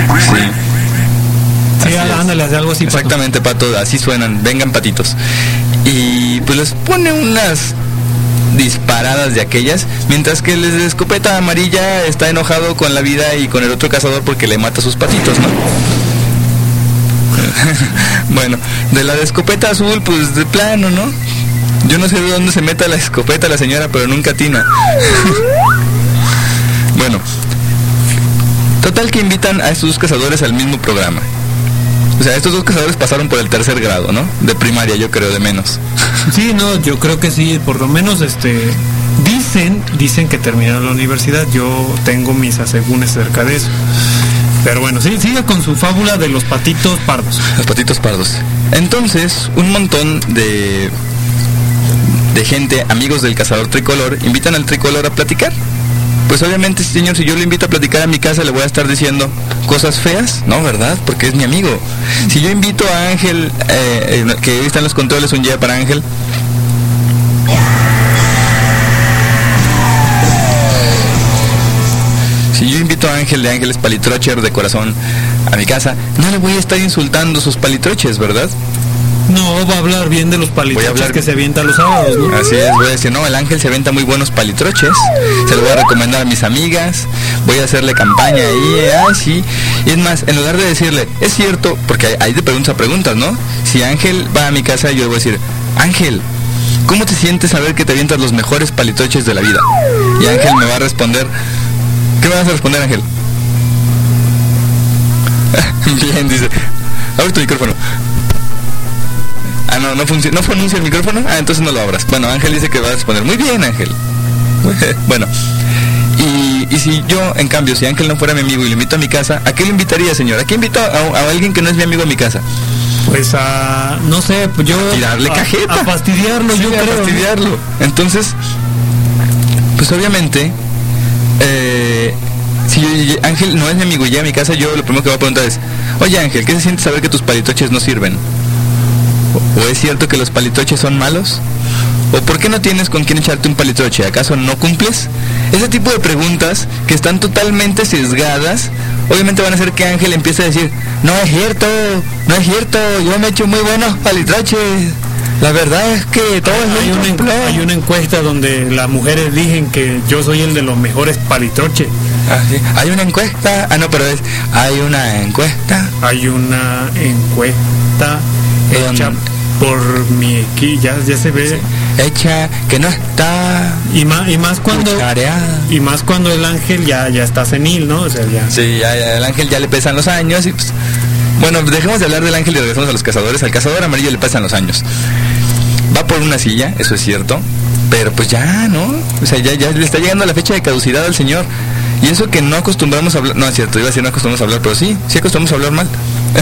Sí, ándale, hace algo así. Exactamente, pato, así suenan, vengan patitos. Y pues les pone unas disparadas de aquellas, mientras que el de escopeta amarilla está enojado con la vida y con el otro cazador porque le mata a sus patitos, ¿no? Bueno, de la de escopeta azul, pues de plano, ¿no? Yo no sé de dónde se meta la escopeta la señora, pero nunca atina. Bueno, total que invitan a estos dos cazadores al mismo programa. O sea, estos dos cazadores pasaron por el 3er grado, ¿no? De primaria, yo creo, de menos. Sí, no, yo creo que sí, por lo menos dicen que terminaron la universidad. Yo tengo mis asegúnes cerca de eso. Pero bueno, sí, sigue con su fábula de los patitos pardos. Los patitos pardos. Entonces, un montón de gente, amigos del cazador tricolor, invitan al tricolor a platicar. Pues obviamente, señor, si yo lo invito a platicar a mi casa, le voy a estar diciendo cosas feas, ¿no? ¿Verdad? Porque es mi amigo. Si yo invito a Ángel, que hoy está en los controles, un día para Ángel. Si yo invito a Ángel de Ángeles Palitrocher de corazón a mi casa, no le voy a estar insultando sus palitroches, ¿verdad? No, va a hablar bien de los palitroches que se avientan los sábados, ¿no? Así es, voy a decir, no, el Ángel se avienta muy buenos palitroches, se lo voy a recomendar a mis amigas, voy a hacerle campaña ahí, sí. Y es más, en lugar de decirle, es cierto, porque hay de preguntas a preguntas, ¿no? Si Ángel va a mi casa, yo le voy a decir, Ángel, ¿cómo te sientes saber que te avientas los mejores palitroches de la vida? Y Ángel me va a responder, ¿qué me vas a responder, Ángel? Bien, dice, abre tu micrófono. Ah, no pronuncia el micrófono. Ah, entonces no lo abras. Bueno, Ángel dice que va a responder. Muy bien, Ángel. Bueno, y si yo, en cambio, si Ángel no fuera mi amigo y lo invito a mi casa, ¿a qué lo invitaría, señor? ¿A qué invito a alguien que no es mi amigo a mi casa? Pues no sé, pues yo... A tirarle cajeta. A fastidiarlo, sí, yo creo. A fastidiarlo. Entonces, pues obviamente, si Ángel no es mi amigo y llega a mi casa, yo lo primero que voy a preguntar es, oye, Ángel, ¿qué se siente saber que tus palitoches no sirven? ¿O es cierto que los palitoches son malos? ¿O por qué no tienes con quién echarte un palitoche? ¿Acaso no cumples? Ese tipo de preguntas que están totalmente sesgadas, obviamente van a hacer que Ángel empiece a decir, no es cierto, yo me echo muy buenos palitoches. La verdad es que todo hay una encuesta donde las mujeres dicen que yo soy el de los mejores palitroches. Sí. Hay una encuesta. Hay una encuesta. Hay una encuesta hecha por mi equipo, ya se ve. Sí. Hecha que no está. Y más cuando cuchareada. Y más cuando el ángel ya está senil, ¿no? O sea, ya. Sí, ya el ángel ya le pesan los años y pues. Bueno, dejemos de hablar del ángel y regresamos a los cazadores. Al cazador amarillo le pasan los años. Va por una silla, eso es cierto. Pero pues ya, ¿no? O sea, ya le está llegando la fecha de caducidad al señor. Y eso que no acostumbramos a hablar. No, es cierto, iba a decir no acostumbramos a hablar, pero sí acostumbramos a hablar mal.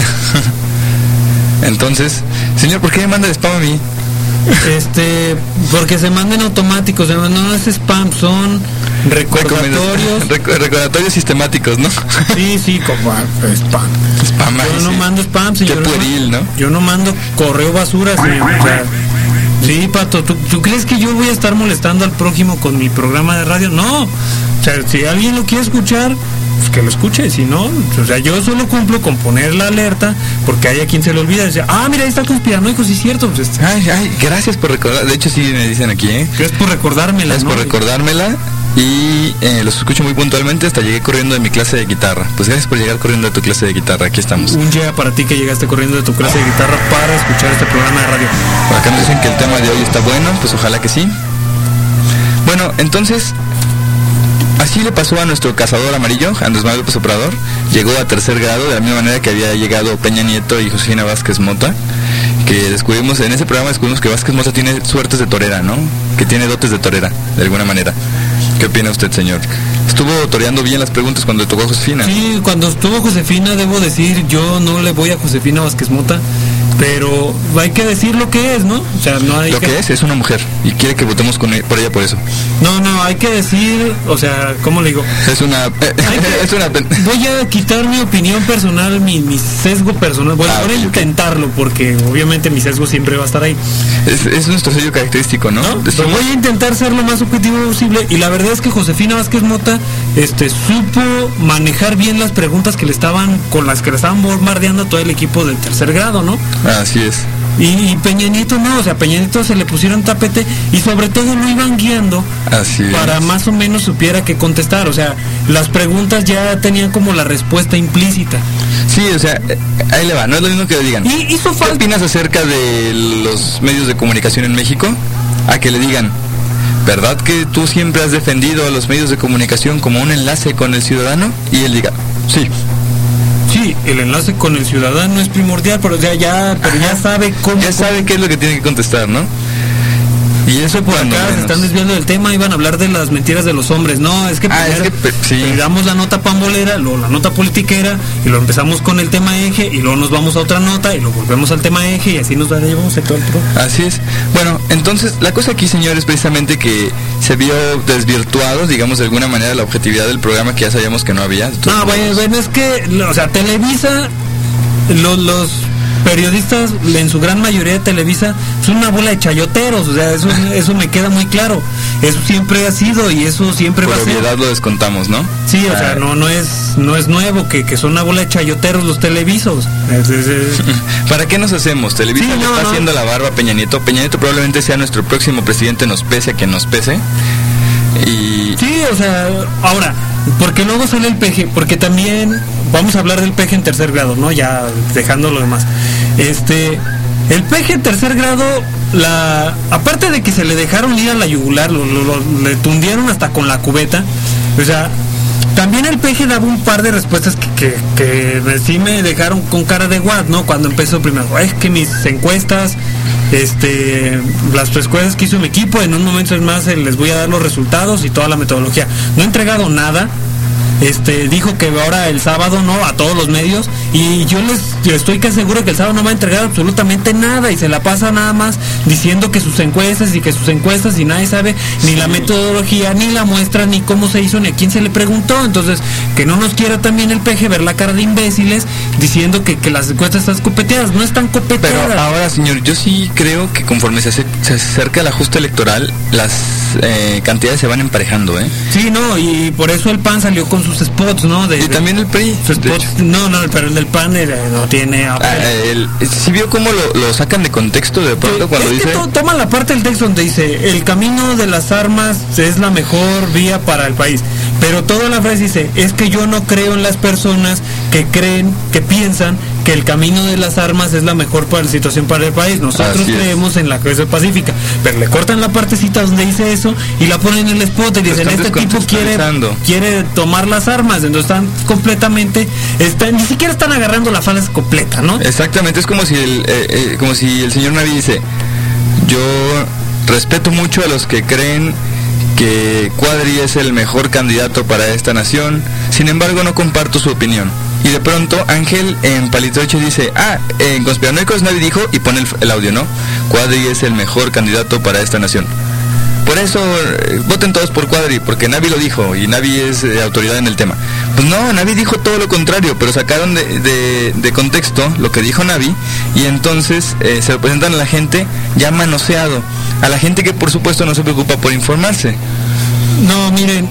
Entonces, señor, ¿por qué me manda el spam a mí? Porque se mandan automáticos, no es spam, son recordatorios. Recordatorios sistemáticos, ¿no? Sí, como spam. Yo no mando spam, señor. Qué pueril, ¿no? Yo no mando correo basura, señor. O sea, sí, Pato, ¿tú crees que yo voy a estar molestando al prójimo con mi programa de radio? No. O sea, si alguien lo quiere escuchar, pues que lo escuche, si no, o sea, yo solo cumplo con poner la alerta, porque hay a quien se le olvida, dice, mira, ahí está conspiranoico, sí es cierto, pues, gracias por recordar, de hecho sí me dicen aquí, es por recordármela, es por recordármela, y los escucho muy puntualmente, hasta llegué corriendo de mi clase de guitarra, pues gracias por llegar corriendo de tu clase de guitarra, aquí estamos. Un día para ti que llegaste corriendo de tu clase de guitarra para escuchar este programa de radio. Por acá nos dicen que el tema de hoy está bueno, pues ojalá que sí. Bueno, entonces, así le pasó a nuestro cazador amarillo, Andrés Manuel López Obrador. Llegó a tercer grado, de la misma manera que había llegado Peña Nieto y Josefina Vázquez Mota, que en ese programa descubrimos que Vázquez Mota tiene suertes de torera, ¿no? Que tiene dotes de torera, de alguna manera. ¿Qué opina usted, señor? Estuvo toreando bien las preguntas cuando le tocó a Josefina. Sí, cuando estuvo Josefina, debo decir, yo no le voy a Josefina Vázquez Mota, pero hay que decir lo que es, ¿no? O sea, no hay lo que es una mujer y quiere que votemos por ella por eso. No, hay que decir, o sea, ¿cómo le digo? Voy a quitar mi opinión personal, mi sesgo personal. Voy a intentarlo, porque obviamente mi sesgo siempre va a estar ahí. Es nuestro sello característico, ¿no? Voy a intentar ser lo más objetivo posible, y la verdad es que Josefina Vázquez Mota supo manejar bien las preguntas con las que le estaban bombardeando a todo el equipo del tercer grado, ¿no? Así es. Y Peña Nieto no, o sea, Peña Nieto se le pusieron tapete y sobre todo lo iban guiando para más o menos supiera qué contestar, o sea, las preguntas ya tenían como la respuesta implícita. Sí, o sea, ahí le va, no es lo mismo que le digan. ¿Qué opinas acerca de los medios de comunicación en México? A que le digan, ¿verdad que tú siempre has defendido a los medios de comunicación como un enlace con el ciudadano? Y él diga, sí. Sí, el enlace con el ciudadano es primordial, pero ya sabe cómo. Ya sabe qué es lo que tiene que contestar, ¿no? Y eso por acá se están desviando del tema, iban a hablar de las mentiras de los hombres. No, es que primero damos la nota pambolera, luego la nota politiquera, y luego empezamos con el tema eje, y luego nos vamos a otra nota, y luego volvemos al tema eje, y así nos llevamos todo el programa. Así es. Bueno, entonces, la cosa aquí, señor, es precisamente que se vio desvirtuado, digamos, de alguna manera, la objetividad del programa que ya sabíamos que no había. Bueno, es que, o sea, Televisa, los periodistas, en su gran mayoría de Televisa, son una bola de chayoteros, o sea, eso me queda muy claro. Eso siempre ha sido y eso siempre va a ser. Por obviedad lo descontamos, ¿no? Sí, o sea, no es nuevo que son una bola de chayoteros los televisos. ¿Para qué nos hacemos? Televisa le está haciendo la barba a Peña Nieto. Peña Nieto probablemente sea nuestro próximo presidente, nos pese a quien nos pese. Y... Sí, o sea, ahora, porque luego sale el peje, porque también vamos a hablar del peje en tercer grado, ¿no? Ya dejando lo demás. El peje en tercer grado, aparte de que se le dejaron ir a la yugular, le tundieron hasta con la cubeta, o sea, también el peje daba un par de respuestas que sí me dejaron con cara de what, ¿no? Cuando empezó primero, es que mis encuestas, las encuestas que hizo mi equipo, en un momento es más les voy a dar los resultados y toda la metodología. No he entregado nada. Dijo que ahora el sábado no a todos los medios, y yo estoy casi seguro que el sábado no va a entregar absolutamente nada, y se la pasa nada más diciendo que sus encuestas y nadie sabe ni la metodología, ni la muestra, ni cómo se hizo, ni a quién se le preguntó. Entonces, que no nos quiera también el peje ver la cara de imbéciles diciendo que las encuestas están copeteadas. No están copeteadas. Pero ahora, señor, yo sí creo que conforme se acerca el ajuste electoral, las cantidades se van emparejando, ¿eh? Sí, no, y por eso el PAN salió con sus sus spots, ¿no? Y también el PRI. No, pero el del PAN no tiene... ¿Sí vio cómo lo sacan de contexto de pronto cuando dice? Toma la parte del texto donde dice, el camino de las armas es la mejor vía para el país. Pero toda la frase dice, es que yo no creo en las personas que creen, que piensan que el camino de las armas es la mejor situación para el país. Nosotros creemos en la causa pacífica. Pero le cortan la partecita donde dice eso y la ponen en el spot y dicen, este tipo quiere tomar las armas. Entonces están completamente, ni siquiera están agarrando la frase completa, ¿no? Exactamente, es como si el señor Navi dice, yo respeto mucho a los que creen que Cuadri es el mejor candidato para esta nación, sin embargo no comparto su opinión. Y de pronto Ángel en Palitroche dice, en Conspiranoicos Navi dijo, y pone el audio, ¿no? Cuadri es el mejor candidato para esta nación. Por eso voten todos por Cuadri, porque Navi lo dijo y Navi es autoridad en el tema. Pues no, Navi dijo todo lo contrario, pero sacaron de contexto lo que dijo Navi y entonces se lo presentan a la gente ya manoseado, a la gente que por supuesto no se preocupa por informarse. No, miren,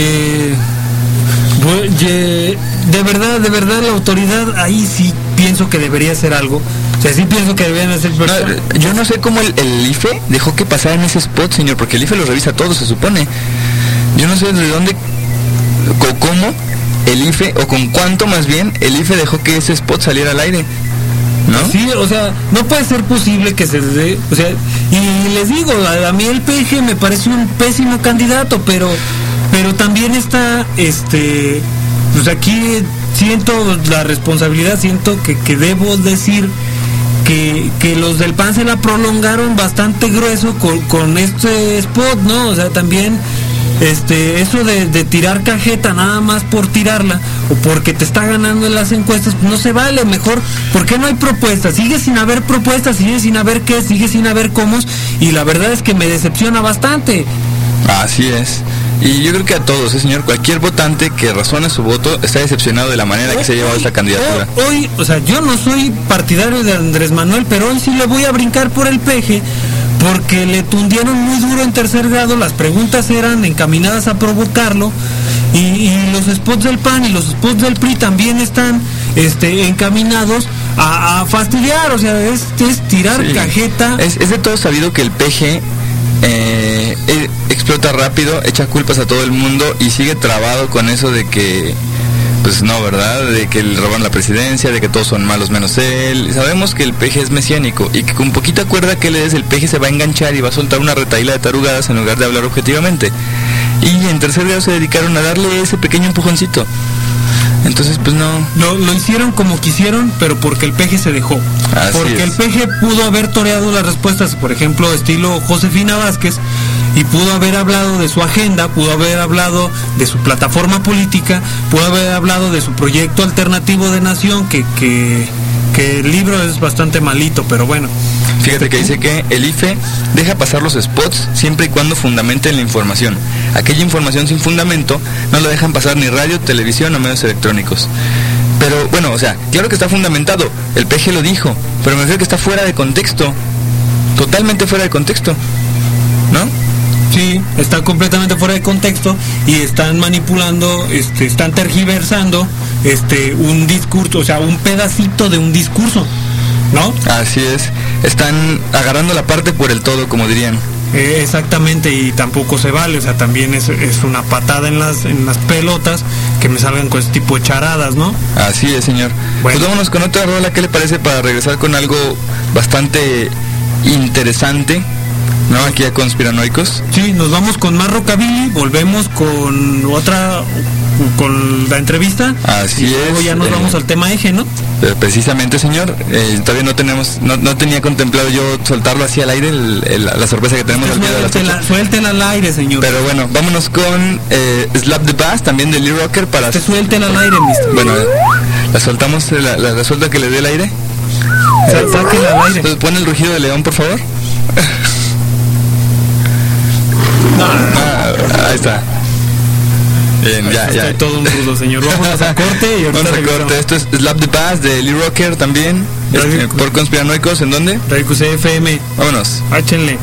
de verdad la autoridad ahí sí pienso que debería hacer algo. O sea, sí pienso que deberían hacer... Yo no sé cómo el IFE dejó que pasara en ese spot, señor, porque el IFE lo revisa todo, se supone. Yo no sé de dónde o cómo el IFE, o con cuánto más bien, el IFE dejó que ese spot saliera al aire, ¿no? Sí, o sea, no puede ser posible que se dé... O sea, y les digo, a mí el PG me parece un pésimo candidato, pero también está, pues aquí siento la responsabilidad, siento que debo decir que los del PAN se la prolongaron bastante grueso con este spot, ¿no? O sea, también eso de tirar cajeta nada más por tirarla o porque te está ganando en las encuestas, pues no se vale. Mejor, ¿por qué no hay propuestas? Sigue sin haber propuestas, sigue sin haber qué, sigue sin haber cómo, y la verdad es que me decepciona bastante. Así es. Y yo creo que a todos, señor, cualquier votante que razone su voto está decepcionado de la manera que se ha llevado esta candidatura. Hoy, o sea, yo no soy partidario de Andrés Manuel, pero hoy sí le voy a brincar por el PG, porque le tundieron muy duro en tercer grado, las preguntas eran encaminadas a provocarlo, y los spots del PAN y los spots del PRI también están encaminados a fastidiar, o sea, es tirar cajeta. Es de todo sabido que el PG explota rápido, echa culpas a todo el mundo y sigue trabado con eso de que, pues no, ¿verdad? De que le roban la presidencia, de que todos son malos menos él. Sabemos que el PG es mesiánico y que con poquita cuerda que le des, el PG se va a enganchar y va a soltar una retaíla de tarugadas en lugar de hablar objetivamente. Y en tercer grado se dedicaron a darle ese pequeño empujoncito. Entonces, pues no. Lo hicieron como quisieron, pero porque el PG se dejó. Porque el PG pudo haber toreado las respuestas, por ejemplo, estilo Josefina Vázquez, y pudo haber hablado de su agenda, pudo haber hablado de su plataforma política, pudo haber hablado de su proyecto alternativo de nación, que el libro es bastante malito, pero bueno. Fíjate que dice que el IFE deja pasar los spots siempre y cuando fundamenten la información. Aquella información sin fundamento no la dejan pasar ni radio, televisión o medios electrónicos. Pero bueno, o sea, claro que está fundamentado, el PG lo dijo, pero me refiero que está fuera de contexto, totalmente fuera de contexto, ¿no? Sí, está completamente fuera de contexto y están manipulando, están tergiversando un discurso, o sea, un pedacito de un discurso, ¿no? Así es, están agarrando la parte por el todo, como dirían. Exactamente, y tampoco se vale, o sea, también es una patada en las pelotas que me salgan con ese tipo de charadas, ¿no? Así es, señor. Bueno. Pues vámonos con otra rola, ¿qué le parece para regresar con algo bastante interesante? ¿No? Aquí a Conspiranoicos. Sí, nos vamos con más rockabilly, volvemos con la entrevista. Así y luego es. Ya nos vamos al tema eje, ¿no? Precisamente, señor. Todavía no tenía contemplado yo soltarlo así al aire, la sorpresa que tenemos al pie de la fecha. Suéltela al aire, señor. Pero bueno, vámonos con Slap the Bass, también de Lee Rocker para... Suéltela al aire, mister. Bueno, la soltamos, la suelta que le dé el aire. Sáquela al aire. Entonces, pon el rugido de león, por favor. Ahí está. Bien, ya. Todo un rudo, señor. Vamos a corte y vamos a corte. Esto es Slap the Bass de Lee Rocker también. Por Conspiranoicos, ¿en dónde? Radio QCFM. Vámonos. Échenle.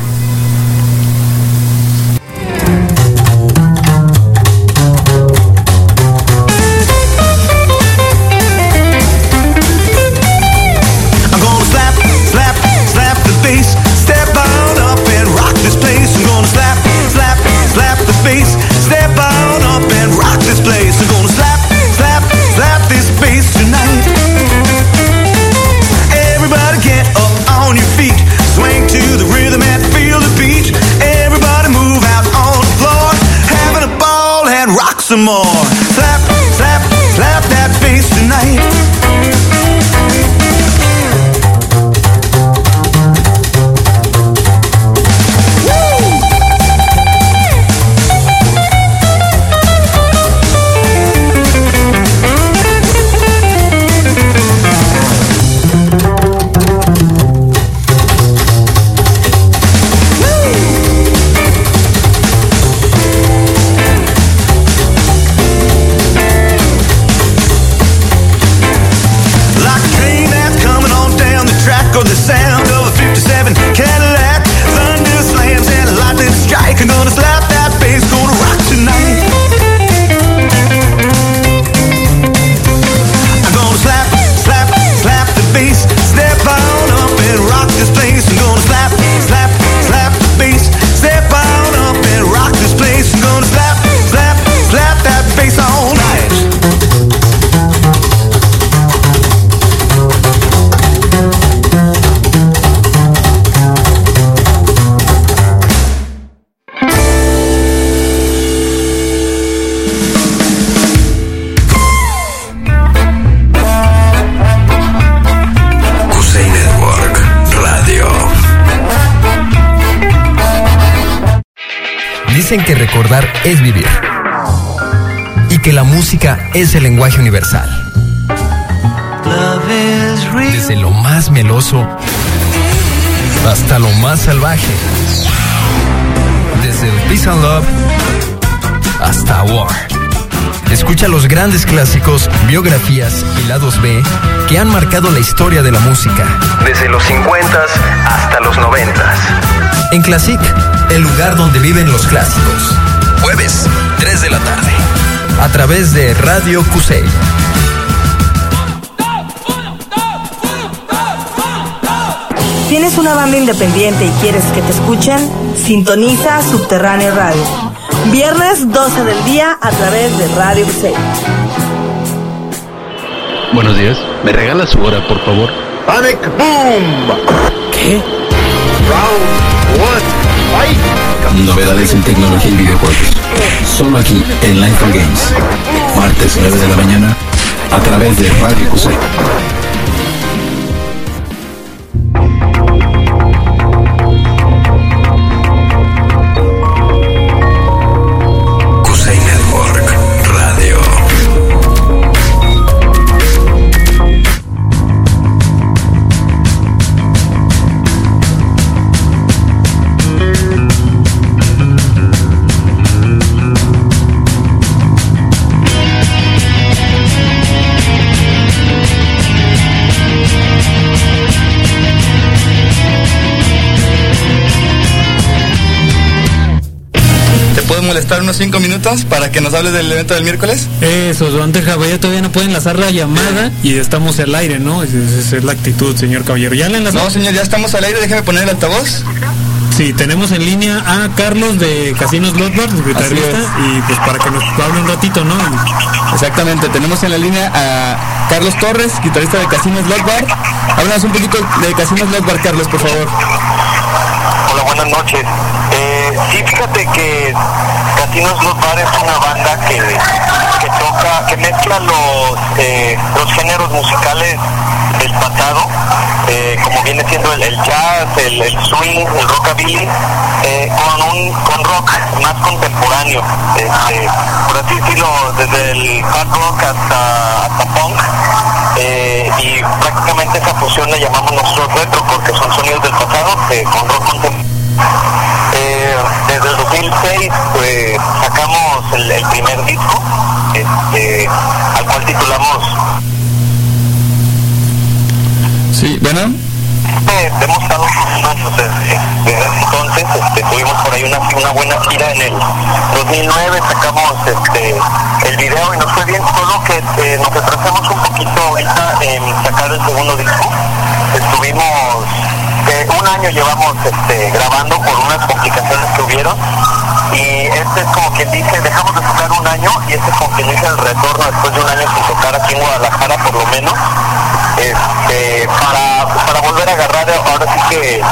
Dicen que recordar es vivir y que la música es el lenguaje universal. Desde lo más meloso hasta lo más salvaje. Desde el Peace and Love hasta War. Escucha los grandes clásicos, biografías y lados B que han marcado la historia de la música. Desde los 50s hasta los 90s. En Classic, el lugar donde viven los clásicos. Jueves, 3 de la tarde. A través de Radio Cusey. ¿Tienes una banda independiente y quieres que te escuchen? Sintoniza Subterráneo Radio. Viernes 12 del día a través de Radio Cusey. Buenos días. ¿Me regala su hora, por favor? Panic Boom. ¿Qué? Round 1. Fight. Novedades en tecnología y videojuegos. Solo aquí en Line for Games. Martes 9 de la mañana a través de Radio Cusey. Molestar unos 5 minutos para que nos hables del evento del miércoles. Eso, antes Caballero todavía no puede enlazar la llamada y estamos al aire, ¿no? Esa es la actitud, señor Caballero. ¿Ya le enlazó? No, señor, ya estamos al aire, déjeme poner el altavoz. Sí, tenemos en línea a Carlos de Casinos Bloodbath, guitarrista, y pues para que nos hable un ratito, ¿no? Exactamente, tenemos en la línea a Carlos Torres, guitarrista de Casinos Bloodbath. Háblanos un poquito de Casinos Bloodbath, Carlos, por favor. Hola, buenas noches. Sí, fíjate que Casinos Bloodbath es una banda que mezcla los géneros musicales del pasado, como viene siendo el jazz, el swing, el rockabilly, con rock más contemporáneo, por así decirlo, desde el hard rock hasta punk, y prácticamente esa fusión la llamamos nosotros retro porque son sonidos del pasado con rock contemporáneo. Desde el 2006 sacamos el primer disco, al cual titulamos. Sí, bueno. Hemos estado desde entonces, tuvimos por ahí una buena gira en el 2009, sacamos el video y nos fue bien, solo que nos retrasamos un poquito ahorita en sacar el segundo disco. Estuvimos un año llevamos grabando por unas complicaciones que hubieron, y es como quien dice, dejamos de tocar un año y es como quien dice el retorno después de un año sin tocar aquí en Guadalajara por lo menos, para volver a agarrar ahora sí que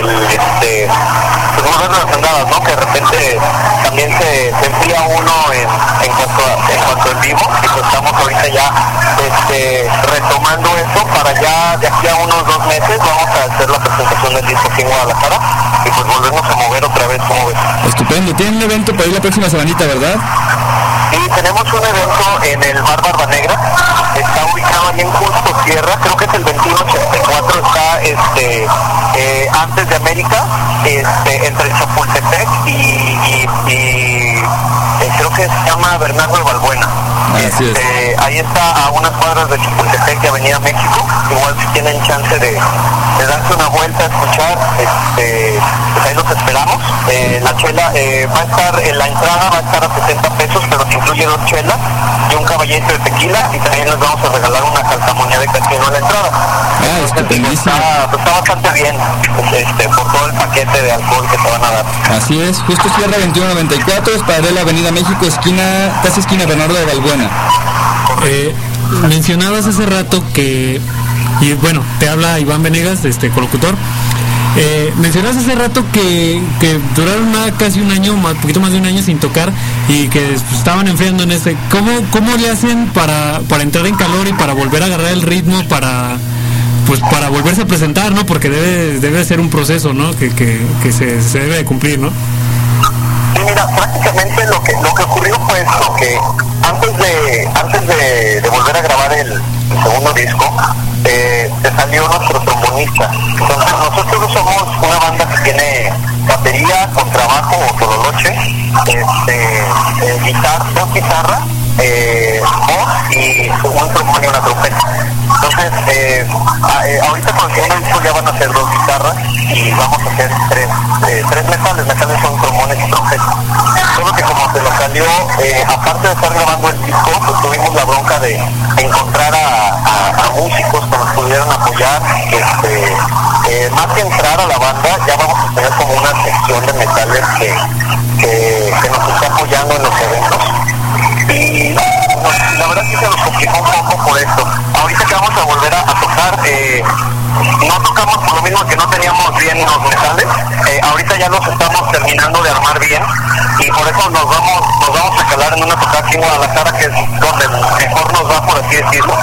pues volver a las andadas, ¿no? Que de repente también se enfría uno en cuanto en vivo, y pues estamos ahorita ya retomando eso para ya de aquí a unos 2 meses vamos a hacer la presentación del disco aquí en Guadalajara y pues volvernos a mover otra vez, ¿cómo ves? Estupendo, tienen un evento para ir la próxima semanita, ¿verdad? Sí, tenemos un evento en el Bar Barba Negra, está ubicado ahí en Justo Sierra, creo que es el 2184, está antes de América, entre Chapultepec y creo que se llama Bernardo de Balbuena. Ahí está a unas cuadras de Chapultepec y Avenida México, igual si tienen chance de darse una vuelta a escuchar, pues ahí los esperamos. La chela va a estar, en la entrada va a estar a 60 pesos, pero te incluye 2 chelas y un caballito de tequila, y también les vamos a regalar una calcamonía de casino a la entrada. Está bastante bien, por todo el paquete de alcohol que te van a dar. Así es, Justo Sierra 2194, es para la Avenida México, casi esquina Bernardo de Balbuena. Mencionabas hace rato que, y bueno, te habla Iván Venegas, colocutor. Mencionabas hace rato que duraron casi un año, poquito más de un año sin tocar, y que estaban enfriando en ¿Cómo le hacen para entrar en calor y para volver a agarrar el ritmo, para volverse a presentar, ¿no? Porque debe ser un proceso, ¿no? Que se debe de cumplir, ¿no? Sí, mira, prácticamente lo que ocurrió fue esto, que antes de volver a grabar el segundo disco, se salió nuestro trombonista. Entonces nosotros somos una banda que tiene batería, contrabajo o tololoche, dos guitarras, voz y un trombón y una trompeta. Entonces, ahorita con el segundo disco ya van a ser 2 guitarras y vamos a hacer 3 metales son trombones y trompetas. Solo que como se nos salió, aparte de estar grabando el disco, pues tuvimos la bronca de encontrar a músicos que nos pudieran apoyar. Más que entrar a la banda, ya vamos a tener como una sección de metales que nos está apoyando en los eventos. Y la verdad que se nos complicó un poco por esto. Ahorita que vamos a volver a tocar, no tocamos por lo mismo que no teníamos bien los metales. Ahorita ya los estamos terminando de armar bien y por eso nos vamos a calar en una tocada aquí en Guadalajara, que es donde mejor nos va, por así decirlo,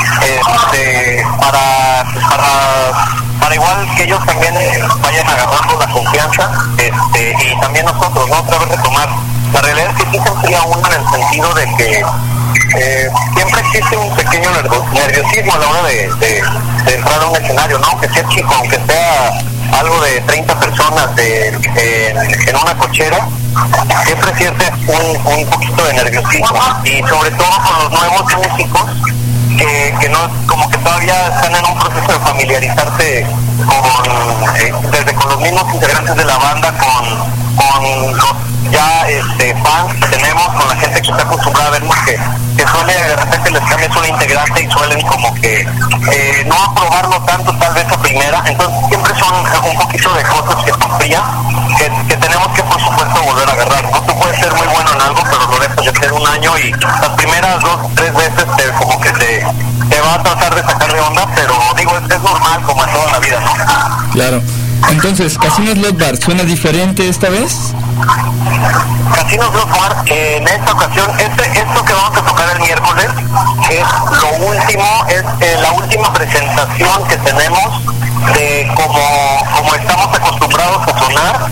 para igual que ellos también vayan agarrando la confianza, y también nosotros, ¿no? Otra vez retomar. La realidad es que sí se enfría uno en el sentido de que siempre existe un pequeño nerviosismo a la hora de entrar a un escenario, ¿no? Aunque sea chico, aunque sea algo de 30 personas en una cochera, siempre sientes un poquito de nerviosismo, y sobre todo con los nuevos músicos que no, como que todavía están en un proceso de familiarizarse desde con los mismos integrantes de la banda, con los ya fans que tenemos, con la gente que está acostumbrada a vernos, que suele, de repente les cambias una integrante y suelen como que no aprobarlo tanto tal vez a primera. Entonces siempre son un poquito de cosas que confían, que tenemos que por supuesto volver a agarrar, ¿no? Tú puedes ser muy bueno en algo, pero lo dejas de hacer un año y las primeras 2 o 3 veces como que te va a tratar de sacar de onda, pero digo, es normal como en toda la vida, ¿no? Claro. Entonces, Casinos Love Bar, ¿suena diferente esta vez? Casinos Love Bar, en esta ocasión, esto que vamos a tocar el miércoles es lo último, es la última presentación que tenemos de como estamos acostumbrados a sonar,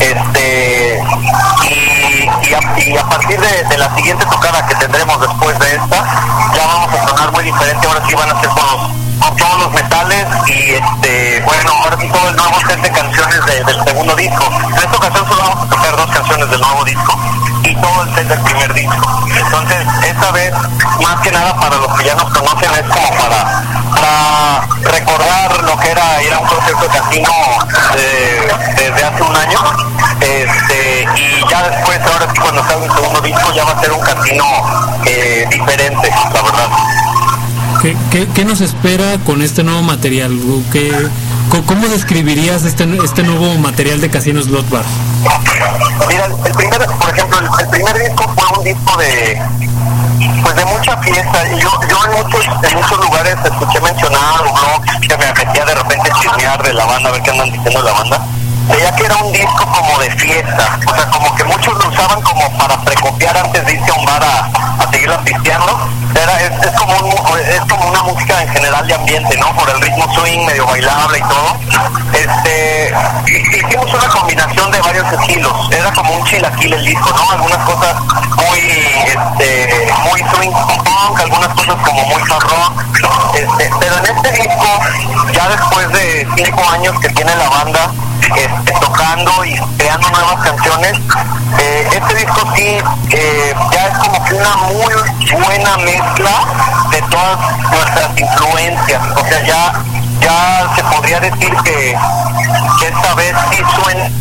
y a partir de la siguiente tocada que tendremos después de esta, ya vamos a sonar muy diferente. Ahora sí van a ser con todos los metales y bueno, ahora sí todo el nuevo set de canciones del segundo disco. En esta ocasión solo vamos a tocar 2 canciones del nuevo disco y todo el set del primer disco. Entonces, esta vez, más que nada para los que ya nos conocen, es como para recordar lo que era ir a un concierto de Casino desde hace un año, y ya después, ahora sí, cuando salga el segundo disco, ya va a ser un Casino diferente, la verdad. ¿Qué nos espera con este nuevo material? ¿Cómo describirías este nuevo material de Casinos Love Bar? Mira, por ejemplo, el primer disco fue un disco de mucha fiesta. Yo en muchos lugares escuché mencionar blogs que me metía de repente a chismear de la banda, a ver qué andan diciendo de la banda. Veía que era un disco como de fiesta, o sea, como que muchos lo usaban como para precopiar antes de irse a un bar a seguirla pisteando. Es como una música en general de ambiente, ¿no? Por el ritmo swing, medio bailable y todo. Hicimos una combinación de varios estilos. Era como un chilaquil el disco, ¿no? Algunas cosas muy swing punk, algunas cosas como muy hard rock. Pero en este disco, ya después de 5 años que tiene la banda tocando y creando nuevas canciones, este disco sí ya es como que una muy buena mezcla de todas nuestras influencias. O sea, ya se podría decir que esta vez sí suena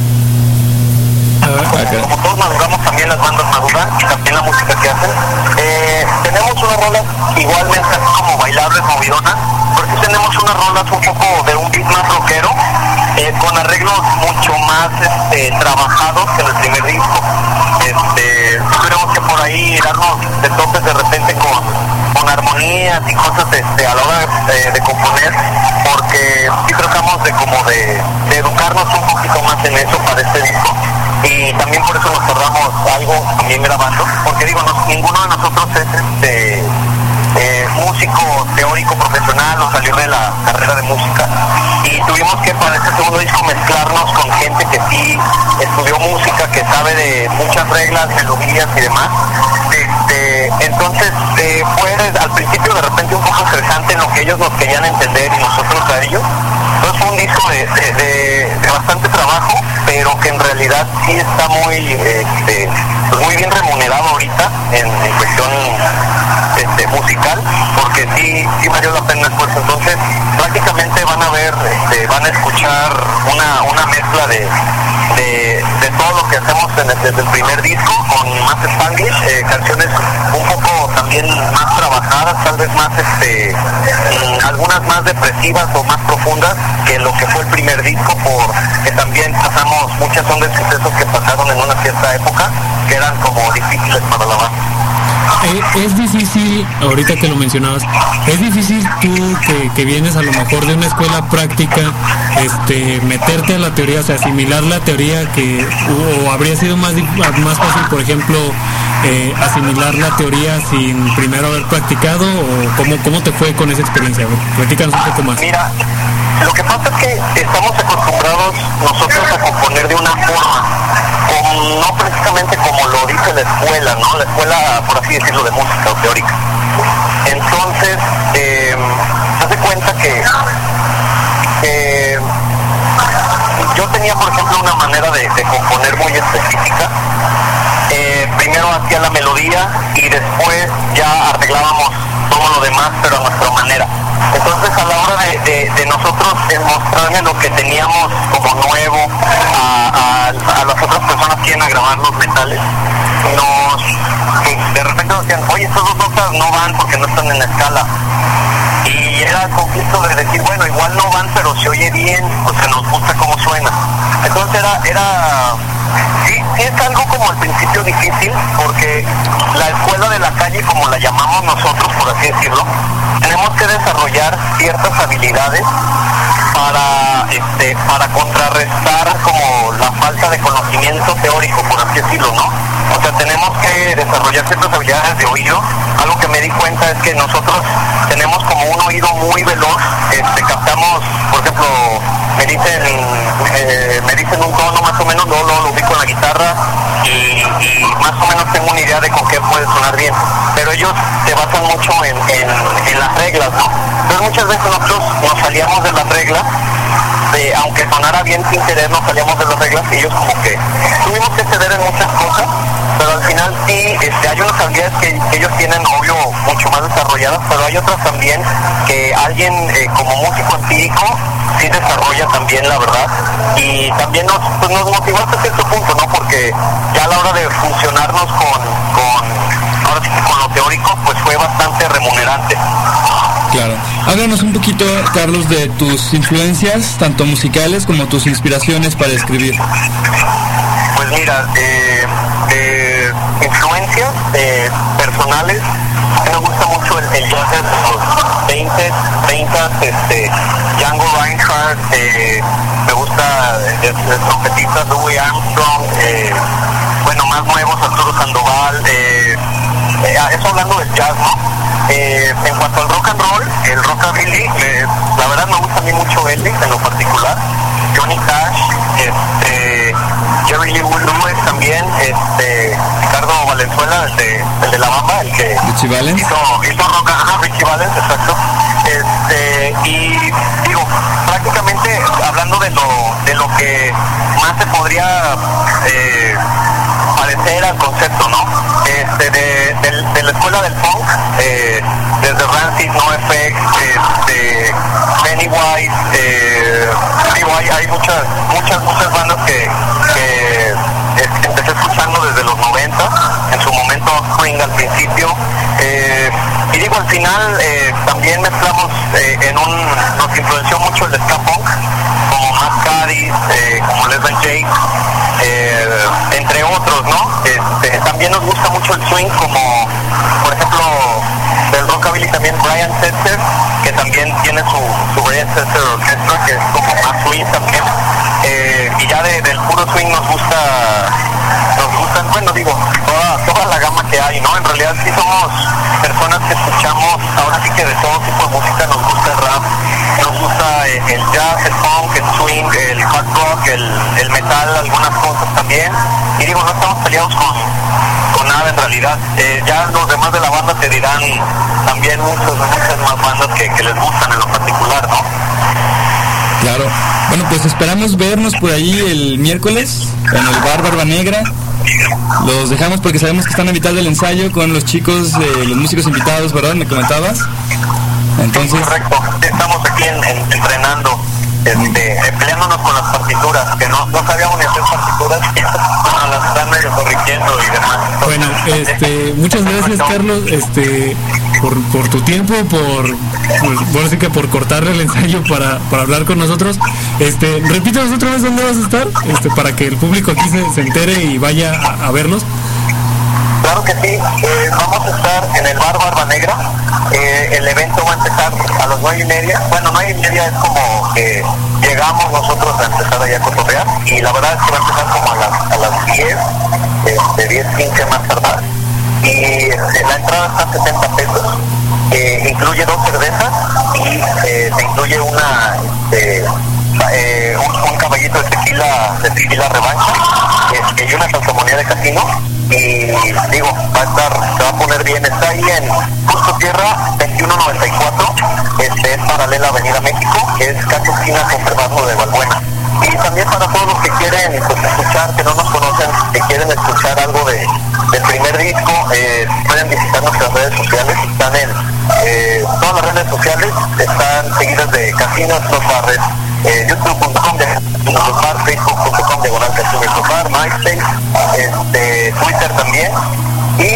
como todos maduramos, también las bandas maduran y también la música que hacen. Tenemos unas rolas igualmente así como bailables, movidonas, porque tenemos unas rolas un poco de un beat más rockero, con arreglos mucho más trabajados que en el primer disco. Tuviéramos que por ahí darnos de topes de repente con armonías y cosas a la hora de componer, porque sí tratamos de educarnos un poquito más en eso para este disco, y también por eso nos tardamos algo también grabando, porque digo, ninguno de nosotros es músico teórico profesional, nos salió de la carrera de música, y y tuvimos que para este segundo disco mezclarnos con gente que sí estudió música, que sabe de muchas reglas, melodías y demás. Entonces fue al principio de repente un poco estresante en lo que ellos nos querían entender y nosotros a ellos. Entonces fue un disco de bastante trabajo, pero que en realidad sí está muy muy bien remunerado ahorita en cuestión musical, porque sí valió la pena el esfuerzo. Entonces prácticamente van a ver, van a escuchar una mezcla de todo lo que hacemos desde el primer disco, con más Spanglish, canciones un poco también más trabajadas, tal vez más algunas más depresivas o más profundas que lo que fue el primer disco, porque también pasamos muchas ondas de sucesos que pasaron en una cierta época que eran como difíciles para la banda. Es difícil, ahorita que lo mencionabas, es difícil tú que vienes a lo mejor de una escuela práctica, meterte a la teoría, o sea, asimilar la teoría, o habría sido más fácil, por ejemplo, asimilar la teoría sin primero haber practicado, o cómo te fue con esa experiencia? Platícanos un poco más. Mira, lo que pasa es que estamos acostumbrados nosotros a componer de una forma, no precisamente como lo dice la escuela, ¿no? La escuela, por así decirlo, de música o teórica. Entonces, haz de cuenta que yo tenía, por ejemplo, una manera de componer muy específica. Primero hacía la melodía y después ya arreglábamos todo lo demás, pero a nuestra manera. Entonces, a la hora de nosotros mostrarle lo que teníamos como nuevo a las otras personas que iban a grabar los metales, de repente nos decían, oye, estas dos notas no van porque no están en la escala. Y era el conflicto de decir, bueno, igual no van, pero se oye bien, o sea, nos gusta cómo suena. Entonces sí es algo como al principio difícil, porque la escuela de la calle, como la llamamos nosotros, por así decirlo, tenemos que desarrollar ciertas habilidades para contrarrestar como la falta de conocimiento teórico, por así decirlo, ¿no? O sea, tenemos que desarrollar ciertas habilidades de oído. Algo que me di cuenta es que nosotros tenemos como un oído muy veloz, captamos, por ejemplo, me dicen un tono más o menos, luego lo ubico en la guitarra y más o menos tengo una idea de con qué puede sonar bien, pero ellos se basan mucho en las reglas, ¿no? Entonces muchas veces nosotros nos salíamos de las reglas, aunque sonara bien sin querer, nos salíamos de las reglas, y ellos como que tuvimos que ceder en muchas cosas, pero al final sí, hay unas habilidades que ellos tienen, obvio, mucho más desarrolladas, pero hay otras también que alguien como músico empírico sí desarrolla también, la verdad, y también nos motivó hasta cierto punto, ¿no? Porque ya a la hora de funcionarnos ahora sí que con lo teórico, pues fue bastante remunerante. Claro. Háblanos un poquito, Carlos, de tus influencias, tanto musicales como tus inspiraciones para escribir. Pues mira, influencias personales, me gusta mucho el jazz de los 20, 30, Django Reinhardt, me gusta el trompetista Louis Armstrong, bueno, más nuevos, Arturo Sandoval, eso hablando del jazz, ¿no? En cuanto al rock and roll, el rockabilly, la verdad me gusta a mí mucho Elvis en lo particular, Johnny Cash, Jerry Lee Lewis también, Ricardo Valenzuela, el de La Bamba, el que Richie Valens hizo rock, Richie Valens, exacto. Y digo, prácticamente hablando de lo que más se podría parecer al concepto, ¿no? De la escuela del punk, desde Rancid, NoFX, Pennywise, hay muchas bandas que empecé escuchando desde los 90, en su momento Spring al principio, y digo, al final también mezclamos nos influenció mucho el ska punk, como Matt Cadiz, como Les Van Jake, entre otros, ¿no? También nos gusta mucho el swing, como por ejemplo del rockabilly también Brian Setzer, que también tiene su Brian Setzer Orchestra, que es como más swing también, y ya del puro swing nos gustan, bueno, digo, toda la gama que hay, ¿no? En realidad sí somos personas que escuchamos ahora sí que de todo tipo de música. Nos gusta el rap, nos gusta el jazz, el punk, mal algunas cosas también. Y digo, no estamos peleados con nada en realidad. Ya los demás de la banda te dirán también muchas más bandas que les gustan en lo particular, ¿no? Claro. Bueno, pues esperamos vernos por ahí el miércoles en el bar Barba Negra. Los dejamos porque sabemos que están a mitad del ensayo con los chicos, los músicos invitados, ¿verdad? ¿Me comentabas? Entonces... Correcto. Estamos aquí entrenando, peleándonos con las partituras, que no sabíamos ni hacer partituras, las están medio corrigiendo y demás. Bueno, muchas gracias, Carlos, por tu tiempo, bueno, sí que por cortarle el ensayo para hablar con nosotros. Repítanos otra vez dónde vas a estar, para que el público aquí se entere y vaya a verlos. Claro que sí, vamos a estar en el bar Barba Negra. El evento va a empezar a las 9:30. Bueno, 9:30 es como que llegamos nosotros a empezar allá a cotorrear, y la verdad es que va a empezar como a las 10, 10:15 más tardar. Y la entrada está a 60 pesos, incluye 2 cervezas y se incluye un caballito de tequila revancha, y una calcomanía de casino. Y digo, se va a poner bien. Está ahí en Justo Tierra 2194, es paralela a Avenida México, que es casi esquina con Fervazno de Valbuena. Y también para todos los que quieren escuchar, que no nos conocen, que quieren escuchar algo del primer disco, pueden visitar nuestras redes sociales. Están en todas las redes sociales, están seguidas de Casinos Los Barres, youtube.com de Los Bar, facebook.com de Casinos Los Bar, MySpace, Twitter también. Y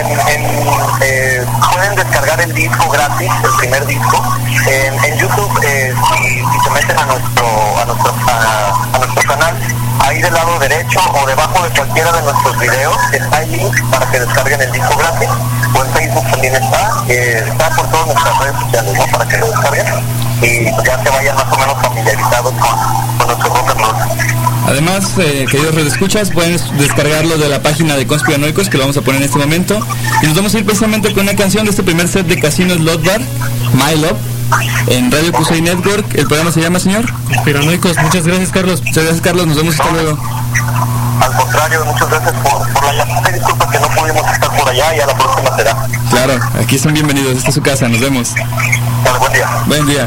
pueden descargar el disco gratis, el primer disco, en YouTube. Si se meten a nuestro canal, ahí del lado derecho o debajo de cualquiera de nuestros videos está el link para que descarguen el disco gratis, o en Facebook también está por todas nuestras redes sociales, ¿no? Para que lo descarguen y ya se vayan más o menos familiarizados con nuestro rock and roll. Además, queridos redescuchas, pueden descargarlo de la página de Conspiranoicos, que lo vamos a poner en este momento. Y nos vamos a ir precisamente con una canción de este primer set de Casino Slot Bar, My Love, en Radio QC Network. El programa se llama, señor Conspiranoicos. Muchas gracias, Carlos. Muchas gracias, Carlos. Nos vemos hasta luego. Al contrario, muchas gracias por la llamada. Disculpa que no pudimos estar por allá, y a la próxima será. Claro, aquí son bienvenidos. Esta es su casa. Nos vemos. Vale, buen día. Buen día.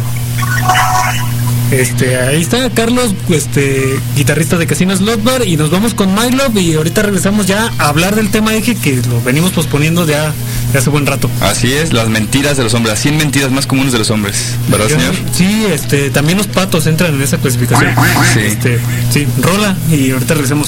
Ahí está Carlos, guitarrista de Casino Slot Bar, y nos vamos con My Love, y ahorita regresamos ya a hablar del tema eje que lo venimos posponiendo ya hace buen rato. Así es, las mentiras de los hombres, las 100 mentiras más comunes de los hombres, ¿verdad, señor? Sí, también los patos entran en esa clasificación. Sí. Sí, rola, y ahorita regresamos.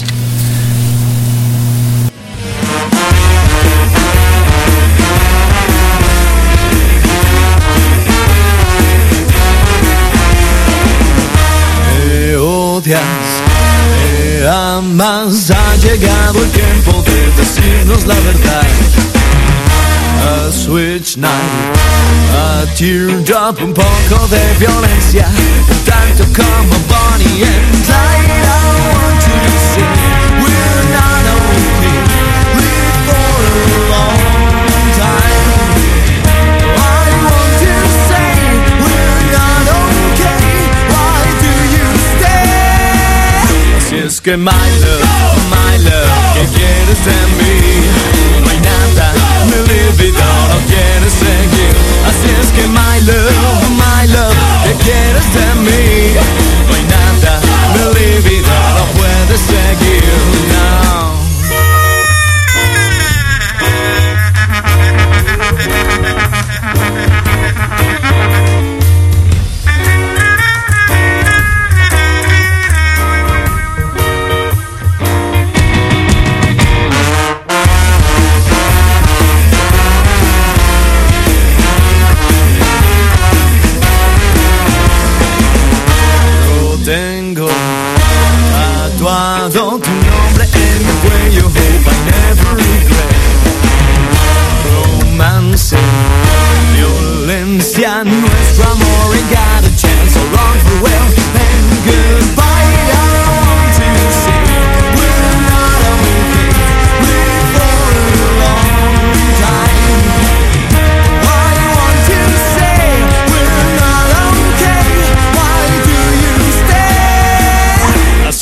Me amas, ha llegado el tiempo de decirnos la verdad. A switch night, a teardrop, un poco de violencia, tanto como Bonnie and Clyde. I want to say we're not okay, for a long time. I want to say we're not okay, why do you stay? Si es que my love, ¿qué quieres de mí? No hay nada, mi libido no quiere seguir. Así es que my love, ¿qué quieres de mí? No hay nada, mi libido no puede seguir, no.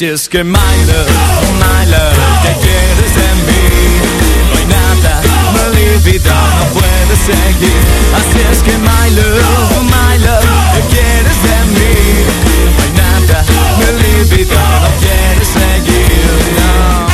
Así es que my love, ¿qué quieres de mí? No hay nada, mi vida no puede seguir. Así es que my love, ¿qué quieres de mí? No hay nada, mi vida no quiere seguir, no.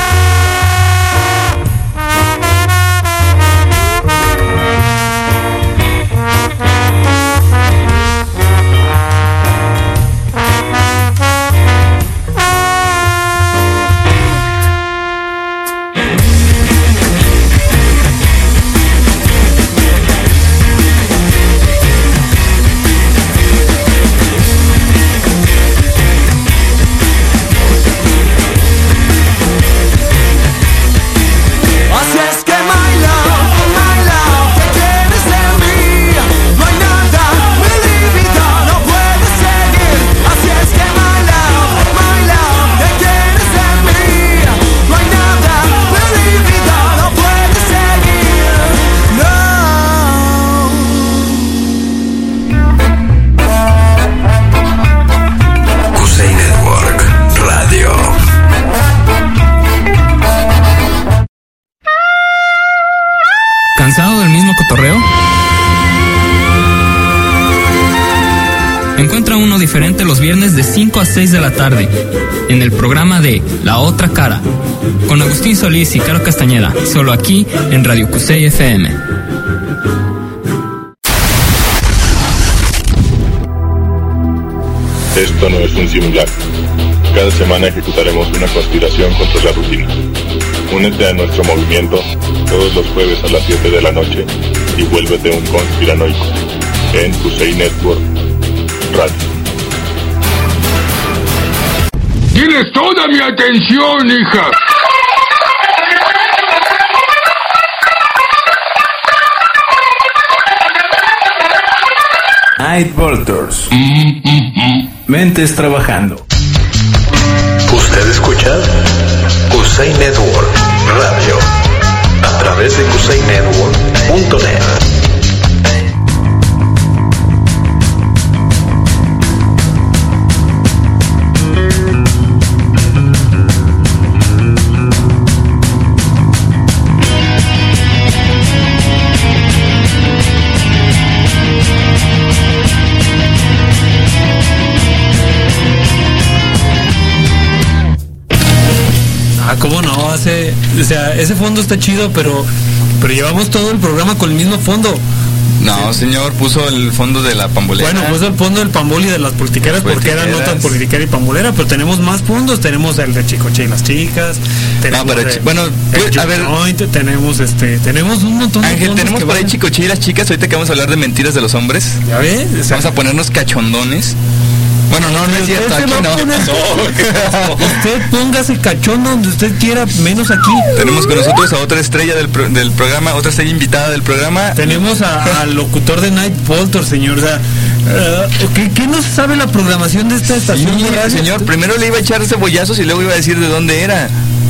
¿Cansado del mismo cotorreo? Encuentra uno diferente los viernes de 5 a 6 de la tarde en el programa de La Otra Cara con Agustín Solís y Caro Castañeda, solo aquí en Radio Cusey FM. Esto no es un simulacro. Cada semana ejecutaremos una conspiración contra la rutina. Únete a nuestro movimiento todos los jueves a las 7 de la noche y vuélvete un conspiranoico en Cusey Network Radio. ¡Tienes toda mi atención, hija! Night Vultures. Mentes trabajando. Usted escucha Cusey Network Radio a través de CuseyNetwork.net. ¿Cómo no? Ese fondo está chido, pero llevamos todo el programa con el mismo fondo. No, señor, puso el fondo de la pambolera. Bueno, puso el fondo del pambol y de las politiqueras porque eran notas politiquera y pambolera, pero tenemos más fondos. Tenemos el de Chicoche y las chicas. Tenemos a ver, tenemos un montón de Ángel, fondos. tenemos por ahí Chicoche y las chicas. Ahorita que vamos a hablar de mentiras de los hombres. ¿Ya ves? Vamos a ponernos cachondones. Bueno, no es cierto, aquí no. Usted póngase cachondo donde usted quiera, menos aquí. Tenemos con nosotros a otra estrella del programa, otra estrella invitada del programa. Tenemos al locutor de Night Vultures, señor. O sea, ¿qué no sabe la programación de esta estación? Sí, señor, primero le iba a echar cebollazos y luego iba a decir de dónde era.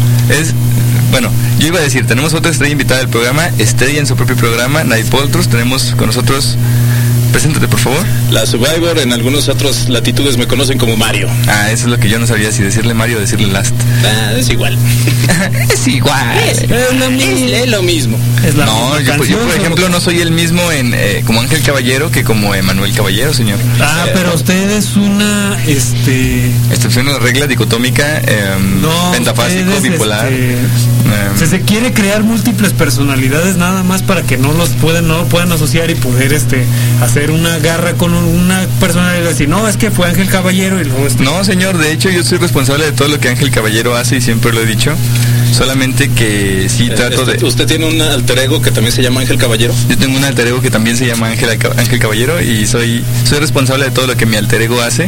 Yo iba a decir, tenemos otra estrella invitada del programa, estrella en su propio programa, Night Vultures. Tenemos con nosotros... Preséntate, por favor. La Survivor, en algunas otras latitudes me conocen como Mario. Ah, eso es lo que yo no sabía, si decirle Mario o decirle Last. Es igual. Es igual. Es lo mismo. Yo por ejemplo no soy el mismo como Ángel Caballero que como Emanuel Caballero, señor. Pero usted es una excepción a la regla dicotómica, pentafásico, bipolar. Se quiere crear múltiples personalidades nada más para que no lo puedan asociar y poder hacer una garra con una personalidad y decir, no, es que fue Ángel Caballero y luego No, señor, de hecho yo soy responsable de todo lo que Ángel Caballero hace y siempre lo he dicho. Solamente que sí trato de... ¿Usted tiene un alter ego que también se llama Ángel Caballero? Yo tengo un alter ego que también se llama Ángel Caballero y soy responsable de todo lo que mi alter ego hace.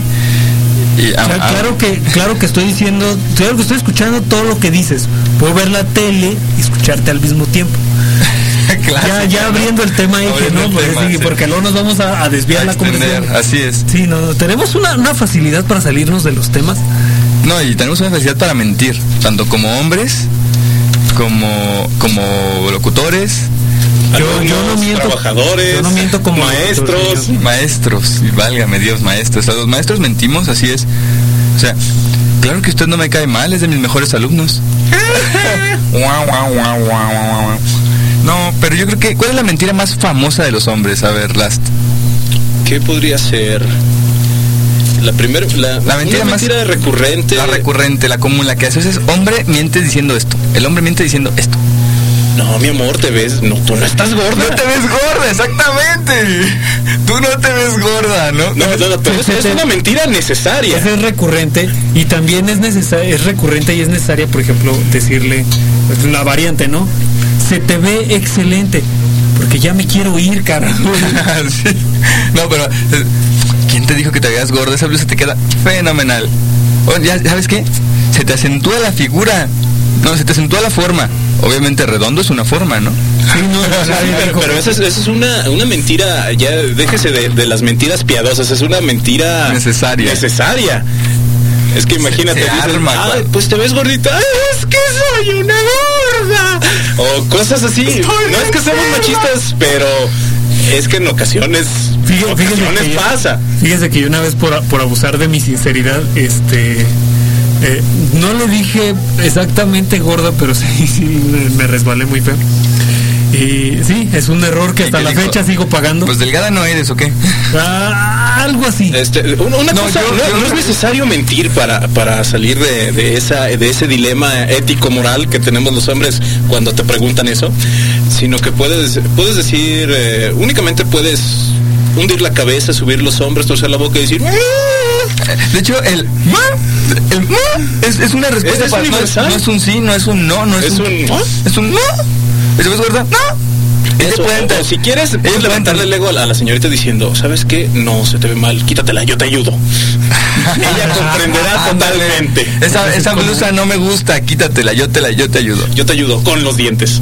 Claro que estoy diciendo, estoy escuchando todo lo que dices. Puedo ver la tele y escucharte al mismo tiempo. Claro, ya abriendo el tema ahí, porque luego nos vamos a desviar la conversación. Así es. Sí, tenemos una facilidad para salirnos de los temas. No, y tenemos una facilidad para mentir, tanto como hombres, como locutores. Yo no miento, trabajadores, yo no miento como maestros, y válgame Dios, maestros. A los maestros mentimos, así es. O sea, Claro que usted no me cae mal, es de mis mejores alumnos. No, pero yo creo que... ¿Cuál es la mentira más famosa de los hombres? A ver, Last. ¿Qué podría ser? La mentira más recurrente. La recurrente, la común, la que haces es: hombre miente diciendo esto. El hombre miente diciendo esto. No, mi amor, te ves... No, tú no estás gorda. No te ves gorda, exactamente. Tú no te ves gorda, ¿no? No, pero es una mentira necesaria. Es recurrente y también es recurrente y es necesaria, por ejemplo, decirle, es una variante, ¿no? Se te ve excelente, porque ya me quiero ir, carajo. Sí. No, pero... ¿Quién te dijo que te veas gorda? Esa blusa te queda fenomenal. Oh, ¿ya sabes qué? Se te acentúa la figura. No, se te acentúa la forma. Obviamente redondo es una forma, ¿no? Sí, no, pero esa es una mentira. Ya déjese de las mentiras piadosas. Es una mentira necesaria. Es que imagínate, dicen, pues te ves gordita. ¡Ay, es que soy una gorda! O cosas así. No es que seamos machistas, pero es que en ocasiones pasa. Fíjese que yo una vez por abusar de mi sinceridad, no le dije exactamente gorda, pero sí me resbalé muy feo. Y sí, es un error que hasta la fecha sigo pagando. Pues delgada no eres, ¿o qué? Algo así. No es necesario mentir para salir de ese dilema ético-moral que tenemos los hombres cuando te preguntan eso, sino que puedes decir, únicamente puedes hundir la cabeza, subir los hombros, torcer la boca y decir... De hecho, el es una respuesta para... No es un sí, no es un no, es un no. ¿Te ves gorda? No. O si quieres, puedes levantarle el ego a la señorita diciendo, ¿sabes qué? No, se te ve mal, quítatela, yo te ayudo. Ella comprenderá totalmente. Esa blusa no me gusta, quítatela, yo te ayudo. Yo te ayudo con los dientes.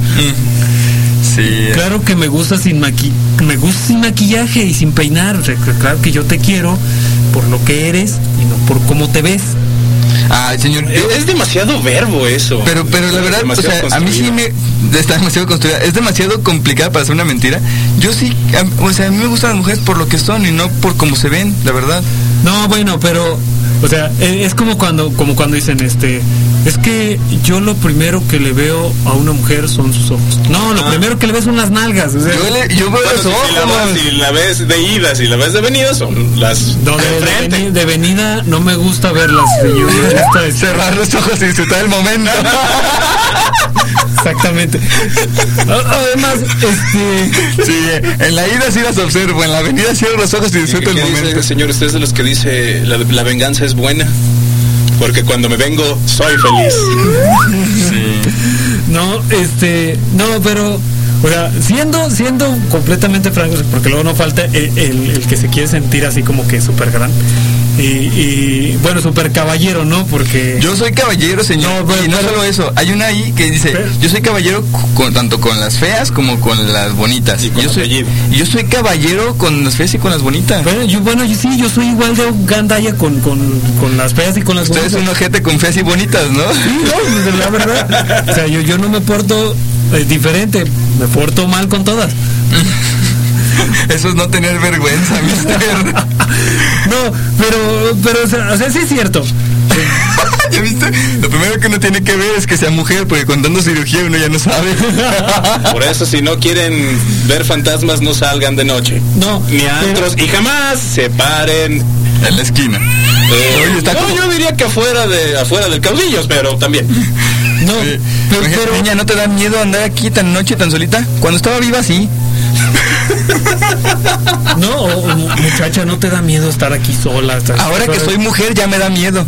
Sí. Claro que me gusta sin maquillaje y sin peinar. O sea, claro que yo te quiero por lo que eres y no por cómo te ves. Señor, es demasiado verbo eso. Pero la verdad, o sea, a mí sí está demasiado construida. Es demasiado complicada para hacer una mentira. Yo sí, a mí me gustan las mujeres por lo que son y no por cómo se ven, la verdad. No, bueno, pero, o sea, es como cuando dicen, es que yo lo primero que le veo a una mujer son sus ojos. No, lo primero que le ves son las nalgas. O sea, yo veo los ojos. Si la ves de ida, si la ves de venida, son las de venida no me gusta verlas. Me gusta cerrar los ojos y disfrutar el momento. Exactamente. Además, sí, en la ida sí las observo, en la venida cierro los ojos y disfruto el momento. Dice, señor, usted es de los que dice la venganza es buena, porque cuando me vengo soy feliz. Sí. No, pero, o sea, siendo completamente francos, porque luego no falta el que se quiere sentir así como que súper gran. Y bueno, súper caballero, ¿no? Porque... Yo soy caballero, señor. No, y no solo eso. Hay una ahí que dice, yo soy caballero tanto con las feas como con las bonitas. Y yo soy caballero con las feas y con las bonitas. Yo soy igual de gandalla con las feas y con las bonitas. Usted es un ojete con feas y bonitas, ¿no? Sí, no, la verdad. O sea, yo no me porto diferente, me porto mal con todas. Eso es no tener vergüenza, mister. No, pero o sea, sí es cierto. ¿Ya viste? Lo primero que uno tiene que ver es que sea mujer, porque con dando cirugía uno ya no sabe. Por eso, si no quieren ver fantasmas, no salgan de noche. No. Ni a antros, y jamás se paren en la esquina. Yo diría que afuera del Caudillos, pero también. No, pero niña, ¿no te da miedo andar aquí tan noche, tan solita? Cuando estaba viva, sí. No, muchacha, ¿no te da miedo estar aquí sola? Ahora que soy mujer ya me da miedo.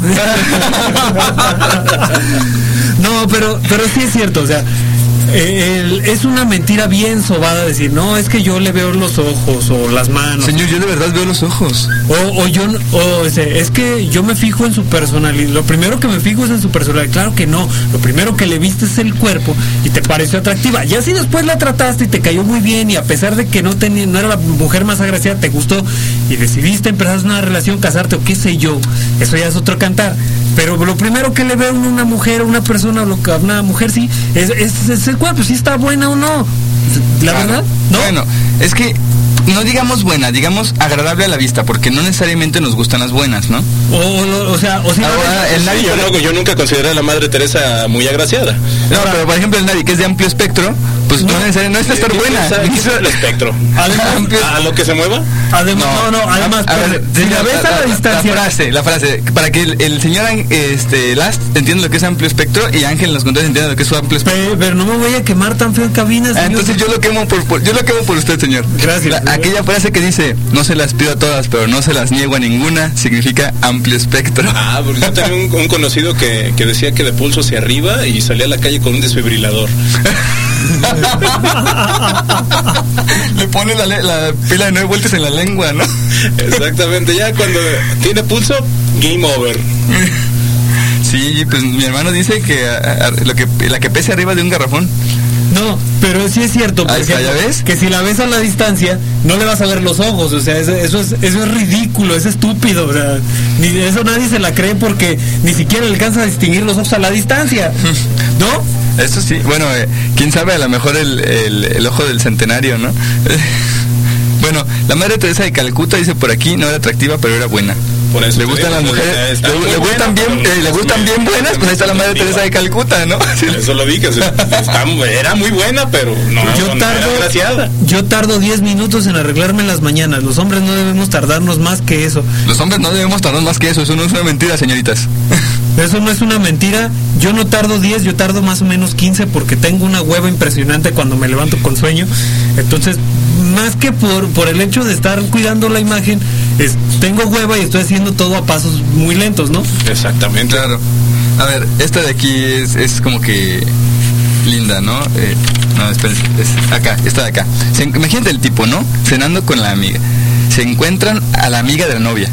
No, pero sí es cierto, o sea, es una mentira bien sobada decir, no, es que yo le veo los ojos o las manos. Señor, yo de verdad veo los ojos. Es que yo me fijo en su personalidad. Lo primero que me fijo es en su personalidad. Claro que no. Lo primero que le viste es el cuerpo y te pareció atractiva. Ya si después la trataste y te cayó muy bien y a pesar de que no era la mujer más agraciada, te gustó y decidiste empezar una relación, casarte o qué sé yo, eso ya es otro cantar. Pero lo primero que le veo a una mujer, a una persona, a una mujer, sí, es el cuerpo, si está buena o no. La verdad, ¿no? Bueno, es que no digamos buena, digamos agradable a la vista, porque no necesariamente nos gustan las buenas, ¿no? O sea, el Nadie, yo nunca consideré a la Madre Teresa muy agraciada. No, pero por ejemplo el Nadie, que es de amplio espectro, pues no necesariamente no es estar buena. El espectro. ¿A lo que se mueva? Además, además, a ver, si la ves a la distancia. La frase, para que el señor Last entienda lo que es amplio espectro y Ángel en los controles entienda lo que es su amplio espectro. Pero no me voy a quemar tan feo en cabinas. Entonces yo lo quemo por usted, señor. Gracias. Aquella frase que dice, no se las pido a todas, pero no se las niego a ninguna, significa amplio espectro. Porque yo tenía un conocido que decía que de pulso hacia arriba y salía a la calle con un desfibrilador. Le pone la pila de 9 vueltas en la lengua, ¿no? Exactamente, ya cuando tiene pulso, game over. Sí, pues mi hermano dice que la que pese arriba de un garrafón. No, pero sí es cierto, porque ¿ya ves? Que si la ves a la distancia, no le vas a ver los ojos, o sea, eso es ridículo, es estúpido, o sea, eso nadie se la cree porque ni siquiera alcanza a distinguir los ojos a la distancia, ¿no? Eso sí, bueno, quién sabe, a lo mejor el ojo del centenario, ¿no? Bueno, la Madre Teresa de Calcuta dice por aquí, no era atractiva, pero era buena. Por eso le gustan las mujeres, le gustan bien buenas, pues ahí está la Madre Teresa de Calcuta, ¿no? Eso lo dije, era muy buena, pero no era graciada. Yo tardo 10 minutos en arreglarme en las mañanas. Los hombres no debemos tardarnos más que eso. Los hombres no debemos tardarnos más que eso, eso no es una mentira, señoritas. Eso no es una mentira. Yo no tardo 10, yo tardo más o menos 15 porque tengo una hueva impresionante cuando me levanto con sueño. Entonces, más que por el hecho de estar cuidando la imagen, tengo hueva y estoy haciendo todo a pasos muy lentos, ¿no? Exactamente. Claro. A ver, esta de aquí es como que linda, ¿no? No, espérense, acá, esta de acá. Imagínate el tipo, ¿no? Cenando con la amiga. Se encuentran a la amiga de la novia.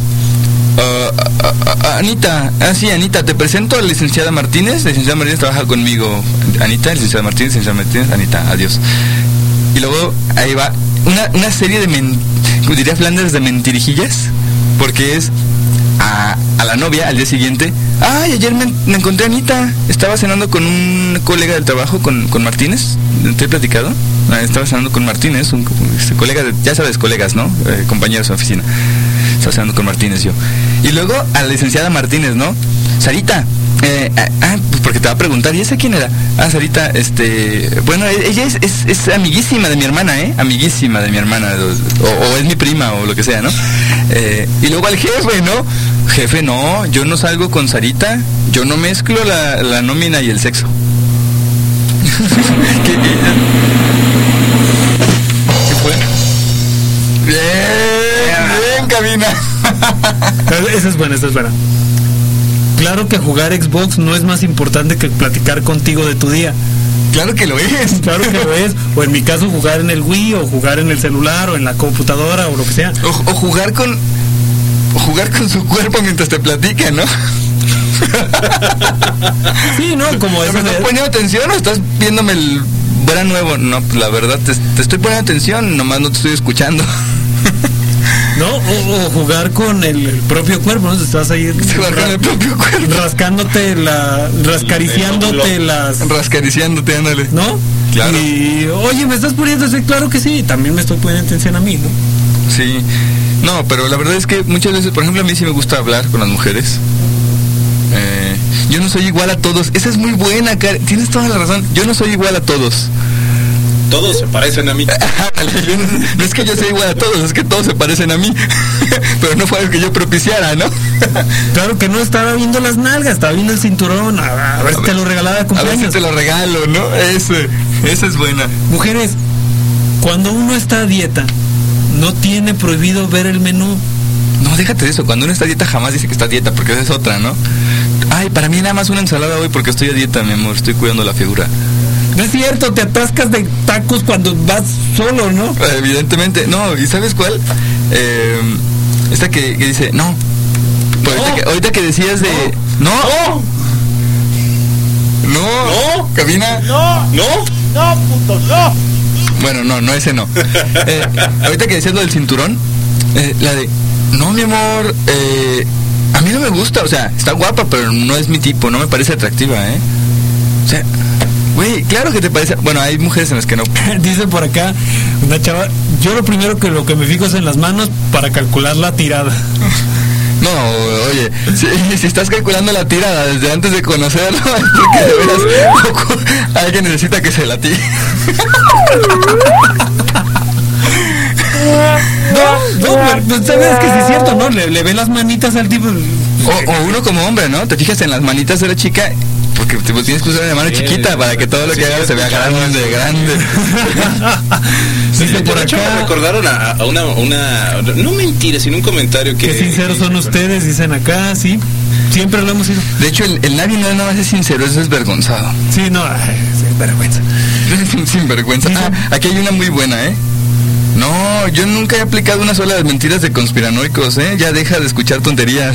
Anita, Anita, te presento a la licenciada Martínez. La licenciada Martínez trabaja conmigo. Anita, licenciada Martínez, Anita, adiós. Y luego ahí va una serie como diría Flanders, de mentirijillas, porque es a la novia al día siguiente. Ay, ayer me encontré a Anita, estaba cenando con un colega del trabajo, con Martínez, ¿te he platicado? Estaba cenando con Martínez, un colega, ya sabes, colegas, ¿no? Compañeros de oficina. Estaba cenando con Martínez yo. Y luego a la licenciada Martínez, ¿no? Sarita, pues porque te va a preguntar, ¿y esa quién era? Sarita, bueno, ella es amiguísima de mi hermana, amiguísima de mi hermana, o es mi prima, o lo que sea, ¿no? Y luego al jefe, ¿no? Jefe, no, yo no salgo con Sarita, yo no mezclo la nómina y el sexo. ¿Qué fue? Bien, cabina. Esa es buena. Claro que jugar Xbox no es más importante que platicar contigo de tu día. Claro que lo es. Claro que lo es. O en mi caso jugar en el Wii, o jugar en el celular, o en la computadora, o lo que sea. O jugar con su cuerpo mientras te platica, ¿no? Sí, ¿no? Como eso. ¿Me estás poniendo atención o estás viéndome el bra nuevo? No, pues la verdad te estoy poniendo atención, nomás no te estoy escuchando. ¿No? O jugar con el propio cuerpo, ¿no? Estás ahí jugar con el propio cuerpo, rascándote rascariciándote, ándale. ¿No? Claro. Y, oye, ¿me estás poniendo atención? Claro que sí, también me estoy poniendo atención a mí, ¿no? Sí. No, pero la verdad es que muchas veces, por ejemplo, a mí sí me gusta hablar con las mujeres. Yo no soy igual a todos. Esa es muy buena, tienes toda la razón. Yo no soy igual a todos. Todos se parecen a mí. No es que yo sea igual a todos, es que todos se parecen a mí. Pero no fue algo que yo propiciara, ¿no? Claro que no, estaba viendo las nalgas, estaba viendo el cinturón. A ver si te lo regalaba de cumpleaños. A ver si te lo regalo, ¿no? Esa es buena. Mujeres, cuando uno está a dieta, no tiene prohibido ver el menú. No, déjate de eso. Cuando uno está a dieta jamás dice que está a dieta, porque esa es otra, ¿no? Ay, para mí nada más una ensalada hoy porque estoy a dieta, mi amor. Estoy cuidando la figura. No es cierto, te atascas de tacos cuando vas solo, ¿no? Evidentemente, no. ¿Y sabes cuál? Esta que dice, no. Pues ahorita que decías de... No. Cabina. No, puto, no. Bueno, no, ese no. Ahorita que decías lo del cinturón, la de... No, mi amor, a mí no me gusta, o sea, está guapa, pero no es mi tipo, no me parece atractiva, O sea... Güey, claro que te parece. Bueno, hay mujeres en las que no. Dice por acá una chava, yo lo que me fijo es en las manos para calcular la tirada. No, oye, si estás calculando la tirada desde antes de conocerlo, es porque de veras alguien necesita que se la tire. No, sabes que sí es cierto, ¿no? Le ve las manitas al tipo. O uno como hombre, ¿no? Te fijas en las manitas de la chica, porque tienes que usar una mano chiquita para que todo lo que haga se vea grande. Sí, por acá me recordaron a una no mentira, sino un comentario que sinceros son ustedes, dicen acá, sí. Siempre lo hemos sido. De hecho, el nadie no nada más es sincero, es desvergonzado. Sí, no, sin vergüenza. Sin vergüenza. Aquí hay una muy buena, ¿eh? No, yo nunca he aplicado una sola de las mentiras de conspiranoicos, ¿eh? Ya deja de escuchar tonterías.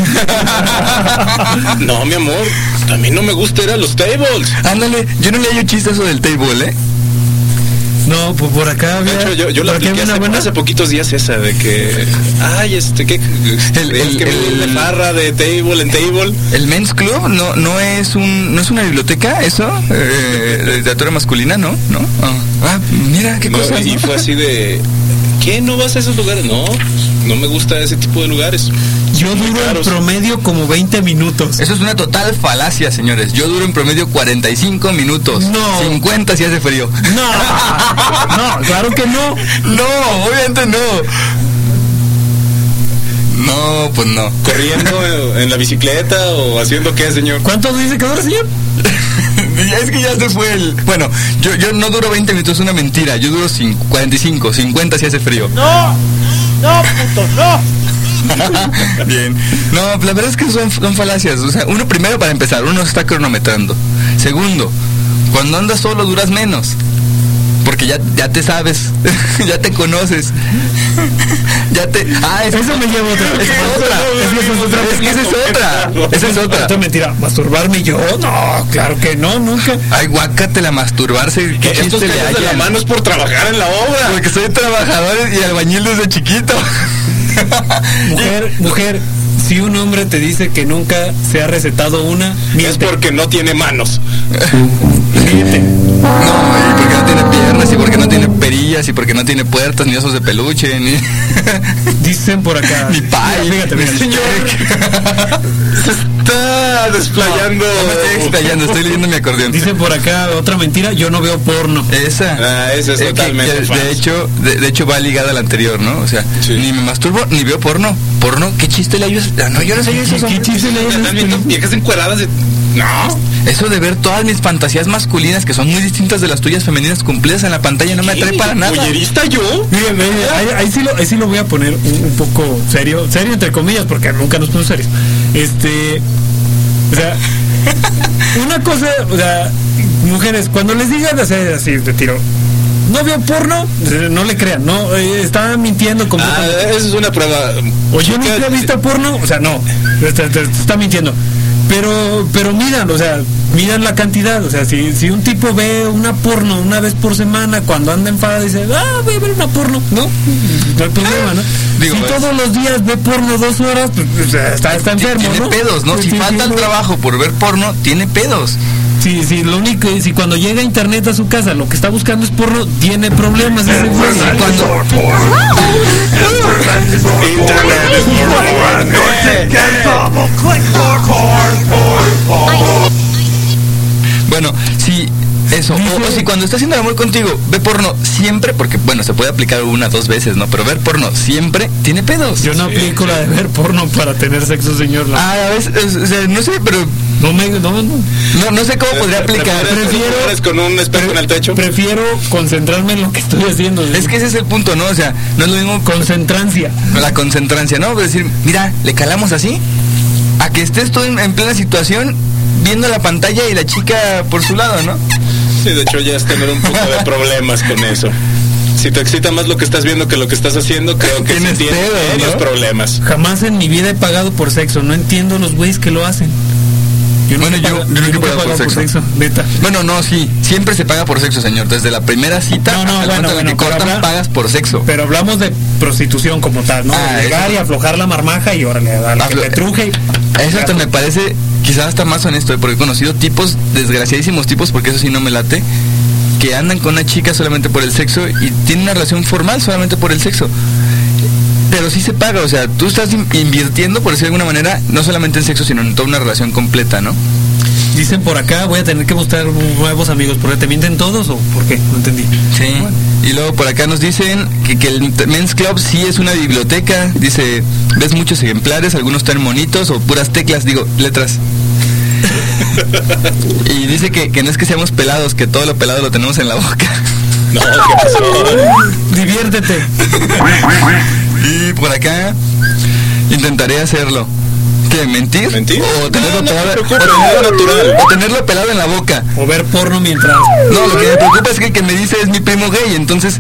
No, mi amor, a mí no me gusta ir a los tables. Ándale, yo no le hallo chiste eso del table, ¿eh? No, pues por acá había... De hecho, yo la apliqué hace poquitos días esa de que... Ay, el barra de table en table. ¿El Men's Club no es una biblioteca, eso? De literatura masculina, ¿no? ¿No? Mira, qué cosa. Y fue así de... ¿Qué? ¿No vas a esos lugares? No me gusta ese tipo de lugares. Yo duro en promedio como 20 minutos. Eso es una total falacia, señores. Yo duro en promedio 45 minutos. No. 50 si hace frío. No, claro que no. No, obviamente no. No, pues no. ¿Corriendo en la bicicleta o haciendo qué, señor? ¿Cuánto dice que dura, señor? Es que ya se fue el... Bueno, yo no duro 20 minutos, es una mentira. Yo duro 45, 50 si hace frío. No, puto, no. Bien. No, la verdad es que son falacias. O sea, uno primero, para empezar, uno está cronometrando. Segundo, cuando andas solo duras menos. Porque ya te sabes, ya te conoces. Eso me lleva otra. Esa es otra. Esto es mentira. ¿Masturbarme yo? No, claro que no, nunca. Ay, guácatela, masturbarse. ¿Qué chiste le hay? De la mano es por trabajar en la obra. Porque soy trabajador y albañil desde chiquito. Mujer, si un hombre te dice que nunca se ha recetado una, miente. Es porque no tiene manos. Miente. No, y porque no tiene piernas, y porque no tiene perillas, y porque no tiene puertas, ni osos de peluche, ni... Dicen por acá. Ni pay. Fíjate, señor. Se está desplayando. No me estoy explayando, estoy leyendo mi acordeón. Dicen por acá otra mentira, yo no veo porno. Esa es totalmente falso. De hecho va ligada a la anterior, ¿no? O sea, sí. Ni me masturbo, ni veo porno. ¿Porno? ¿Qué chiste le ayudas? No, yo no sé eso. ¿Qué chiste le ayudas? ¿Están viendo viejas encueradas de... No. Eso de ver todas mis fantasías masculinas, que son muy distintas de las tuyas femeninas, cumplidas en la pantalla, no me atrae para nada. ¿Pollerista yo? Mire, ahí sí lo voy a poner un poco serio entre comillas, porque nunca nos ponemos serios. O sea, una cosa, o sea, mujeres, cuando les digan hacer así de tiro, no veo porno, no le crean, no, está mintiendo completamente. Esa es una prueba. O yo nunca he visto porno, o sea, no, está mintiendo. Pero miran, o sea, miran la cantidad, o sea, si un tipo ve una porno una vez por semana, cuando anda enfadado dice, voy a ver una porno, no hay problema, ¿no? Digo, si todos los días ve porno 2 horas, pues o sea, está enfermo, tiene ¿no? Pedos, ¿no? Si falta el trabajo por ver porno, tiene pedos. Sí, lo único es si cuando llega a internet a su casa lo que está buscando es porno, tiene problemas. Bueno, sí, eso. O si cuando está haciendo el amor contigo ve porno siempre, porque bueno, se puede aplicar 1 o 2 veces, ¿no? Pero ver porno siempre tiene pedos. Yo no aplico la de ver porno para tener sexo, señor. A veces, o sea, no sé, pero no sé cómo podría aplicar. Prefiero con un espejo en el techo. Prefiero concentrarme en lo que estoy haciendo. Es que ese es el punto, ¿no? O sea, no es lo mismo concentrancia. La concentrancia, ¿no? Es decir, mira, le calamos así, a que estés tú en plena situación viendo la pantalla y la chica por su lado, ¿no? Sí, de hecho ya es tener un poco de problemas con eso. Si te excita más lo que estás viendo que lo que estás haciendo, creo que tienes problemas. Jamás en mi vida he pagado por sexo. No entiendo los güeyes que lo hacen. Yo nunca he pagado por sexo. Neta. Bueno, no, sí. Siempre se paga por sexo, señor. Desde la primera cita hasta el momento en el que cortan, pagas por sexo. Pero hablamos de prostitución como tal, ¿no? Llegar y aflojar la marmaja y órale, a la que te truje. Eso hasta me parece quizás hasta más honesto, porque he conocido tipos, desgraciadísimos tipos, porque eso sí no me late, que andan con una chica solamente por el sexo y tienen una relación formal solamente por el sexo. Pero sí se paga, o sea, tú estás invirtiendo, por decirlo de alguna manera, no solamente en sexo, sino en toda una relación completa, ¿no? Dicen por acá, voy a tener que buscar nuevos amigos, ¿porque te mienten todos o por qué? No entendí. Sí, bueno. Y luego por acá nos dicen que el Men's Club sí es una biblioteca, dice, ves muchos ejemplares, algunos están monitos o puras teclas, digo, letras. Y dice que no es que seamos pelados, que todo lo pelado lo tenemos en la boca. No, ¿qué pasó? Diviértete. Y por acá intentaré hacerlo. ¿Qué? ¿Mentir? O tenerlo pelado, o tenerlo pelado en la boca. O ver porno mientras. No, lo que me preocupa es que el que me dice es mi primo gay, entonces.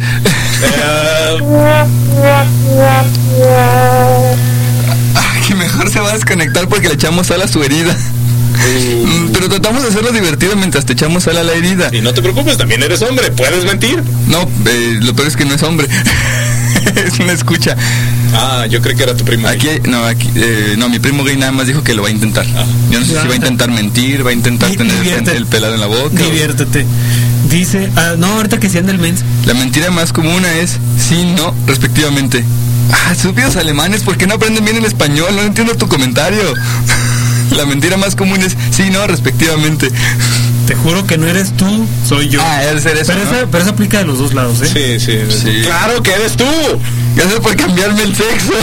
Que mejor se va a desconectar porque le echamos sal a su herida. Pero tratamos de hacerlo divertido mientras te echamos sal a la herida. Y no te preocupes, también eres hombre, puedes mentir. No, lo peor es que no es hombre. Es una escucha. Ah, yo creo que era tu primo gay. No, mi primo gay nada más dijo que lo va a intentar. Yo no sé si va a intentar mentir, va a intentar tener el pelado en la boca. Diviértete. Dice, no, ahorita que sean del mens. La mentira más común es sí, no, respectivamente. Estúpidos alemanes, ¿por qué no aprenden bien el español? No entiendo tu comentario. La mentira más común es sí, no, respectivamente. Te juro que no eres tú, soy yo. Eres eso, pero eso aplica de los dos lados, ¿eh? Sí. Claro que eres tú. Gracias por cambiarme el sexo.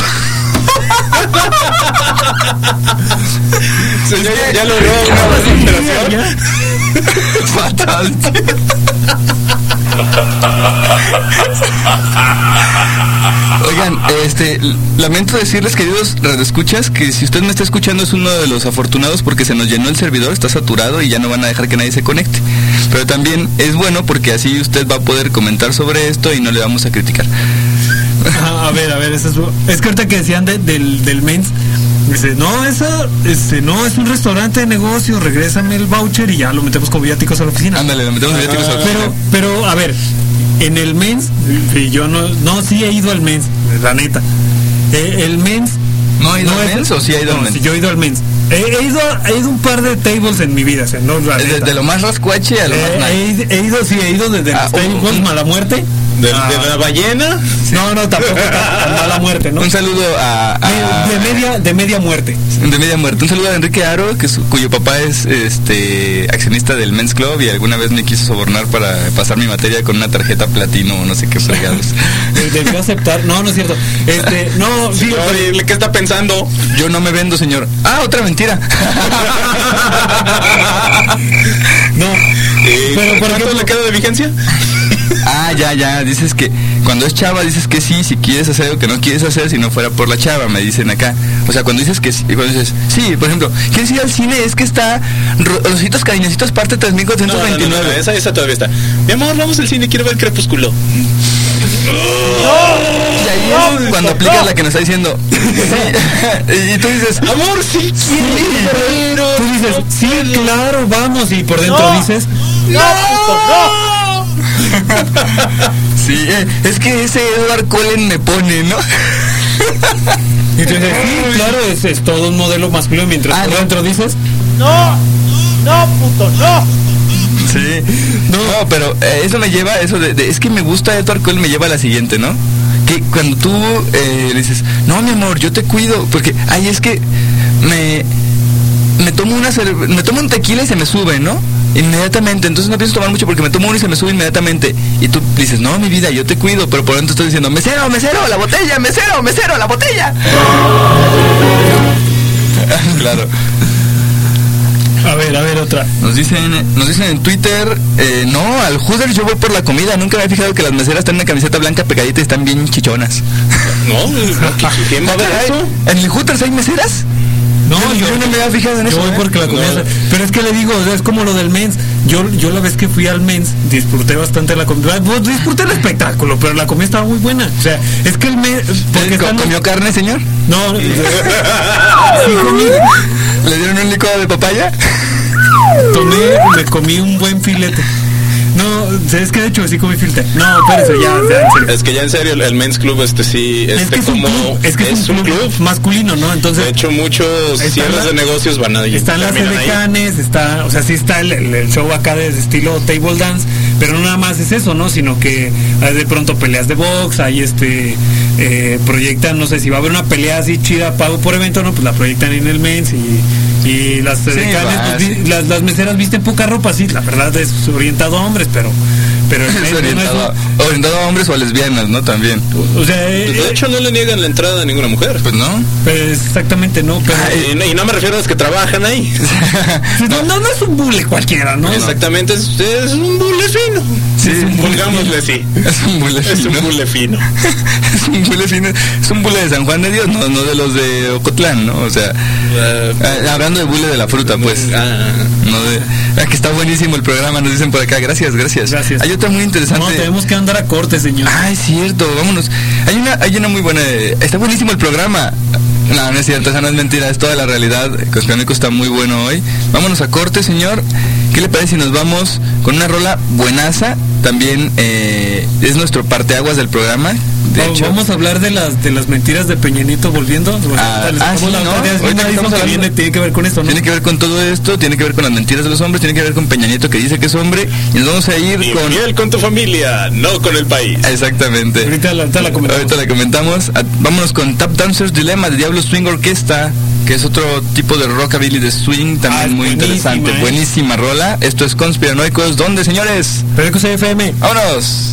Señor, ya logró una recuperación. Fatal. Oigan, lamento decirles, queridos radioescuchas, que si usted me está escuchando es uno de los afortunados porque se nos llenó el servidor, está saturado y ya no van a dejar que nadie se conecte. Pero también es bueno porque así usted va a poder comentar sobre esto y no le vamos a criticar. A ver, eso es que ahorita que decían del mens, dice, no, no, es un restaurante de negocio, regrésame el voucher y ya lo metemos con viáticos a la oficina. Ándale, lo metemos con viáticos a la oficina. Pero, a ver, en el mens, yo sí he ido al mens, la neta. El mens... ¿No ha ido al mens o sí ha ido al mens? Sí, yo he ido al mens. He ido un par de tables en mi vida, o sea, no, de lo más rascuache a lo más nice. He ido desde los tables Mala Muerte. ¿De la ballena? Sí. No, tampoco Mala Muerte, ¿no? Un saludo de media muerte. De media muerte. Un saludo a Enrique Aro, cuyo papá es accionista del Men's Club y alguna vez me quiso sobornar para pasar mi materia con una tarjeta platino o no sé qué fregados. Debió aceptar. No es cierto. No, sí. ¿Qué está pensando? Yo no me vendo, señor. Otra mentira. No. Pero ¿por qué le queda de vigencia? Ya, dices que cuando es chava dices que sí, si quieres hacer algo que no quieres hacer si no fuera por la chava, me dicen acá. O sea, cuando dices que sí, cuando dices, sí, por ejemplo, ¿quieres ir al cine? Es que está Rositos Cariñositos parte 3429. No, esa todavía está. Mi amor, vamos al cine, quiero ver Crepúsculo. Y ahí es cuando aplicas la que nos está diciendo. Y tú dices, amor, sí, pero tú dices, sí, claro, vamos, y por dentro dices, no. Sí, es que ese Edward Cullen me pone, ¿no? Y tú dices, sí, claro, es todo un modelo masculino, mientras por dentro dices, no, puto, no. Sí, no, pero eso me lleva, es que me gusta Edward Cullen, me lleva a la siguiente, ¿no? Que cuando tú le dices, no, mi amor, yo te cuido, porque, es que me tomo un tequila y se me sube, ¿no? Inmediatamente, entonces no pienso tomar mucho porque me tomo uno y se me sube inmediatamente. Y tú dices, no, mi vida, yo te cuido, pero por dentro estoy diciendo, mesero, la botella, mesero, la botella. Claro. A ver, otra. Nos dicen en Twitter, no, al Hooters yo voy por la comida. Nunca me he fijado que las meseras están en una camiseta blanca pegadita y están bien chichonas. ¿Quién va a ver eso? ¿En el Hooters hay meseras? No, yo no me había fijado en eso. Yo voy porque la comida. No. Pero es que le digo, es como lo del mens. Yo la vez que fui al mens disfruté bastante la comida. Disfruté el espectáculo, pero la comida estaba muy buena. O sea, es que el mens. ¿Comió carne, señor? No. Sí, comí. ¿Le dieron un licuado de papaya? Me comí un buen filete. No, es que de hecho sí comí filter. No, espérese, ya, en serio. Es que ya en serio, el Men's Club sí, es que es un club masculino, ¿no? Entonces, de hecho, muchos cierres de negocios van a ir. Están las edecanes, o sea, sí está el show acá de estilo table dance, pero no nada más es eso, ¿no? Sino que hay de pronto peleas de box, hay proyectan, no sé, si va a haber una pelea así chida, pago por evento, ¿no? Pues la proyectan en el Men's y las edecanes, pues, las meseras visten poca ropa, sí, la verdad es orientado a hombres, pero es orientado a hombres o a lesbianas, ¿no? También. O sea, de hecho no le niegan la entrada a ninguna mujer. Pues no. Pues exactamente no. Pero... y no me refiero a los que trabajan ahí. no es un bule cualquiera, ¿no? Exactamente, es un bule fino. Sí, pongámosle sí. Es un bule fino. Es un bule fino. Es un bule fino. Es un bule de San Juan de Dios, no de los de Ocotlán, ¿no? O sea, hablando de bule de la fruta, pues. No de... que está buenísimo el programa, nos dicen por acá. Gracias. Hay otra muy interesante. No, tenemos que andar a corte, señor. Es cierto, vámonos. Hay una muy buena. Está buenísimo el programa. No es cierto, esa no es mentira, es toda la realidad. Conspiranoico está muy bueno hoy. Vámonos a corte, señor. ¿Qué le parece si nos vamos con una rola buenaza? También es nuestro parteaguas del programa. De hecho, vamos a hablar de las mentiras de Peña Nieto volviendo. Tiene que ver con esto, ¿no? Tiene que ver con todo esto, tiene que ver con las mentiras de los hombres, tiene que ver con Peña Nieto que dice que es hombre, y nos vamos a ir con tu familia, no con el país. Exactamente. Ahorita la comentamos. Vámonos con Tap Dancers Dilemma de Diablo Swing Orquesta, que es otro tipo de rockabilly de swing, también muy interesante. Buenísima rola. Esto es Conspiranoicos, ¿dónde, señores? Periódico CFM. ¡Vámonos!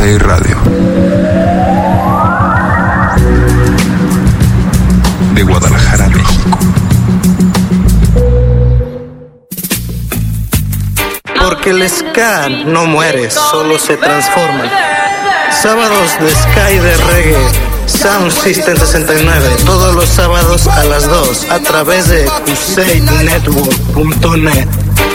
QC Radio. De Guadalajara, México. Porque el ska no muere, solo se transforma. Sábados de ska y de reggae, Sound System 69, todos los sábados a las 2, a través de CrusadeNetwork.net.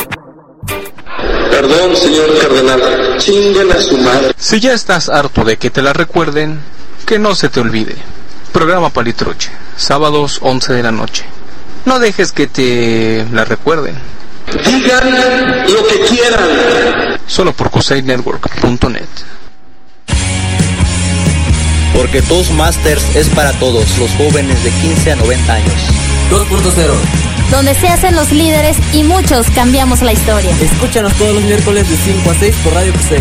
Perdón, señor cardenal, chinguen a su madre. Si ya estás harto de que te la recuerden, que no se te olvide. Programa Palitroche, sábados 11 de la noche. No dejes que te la recuerden. Digan lo que quieran. Solo por CrusadeNetwork.net. Porque Toastmasters es para todos, los jóvenes de 15 a 90 años. 2.0. Donde se hacen los líderes y muchos cambiamos la historia. Escúchanos todos los miércoles de 5 a 6 por Radio QC.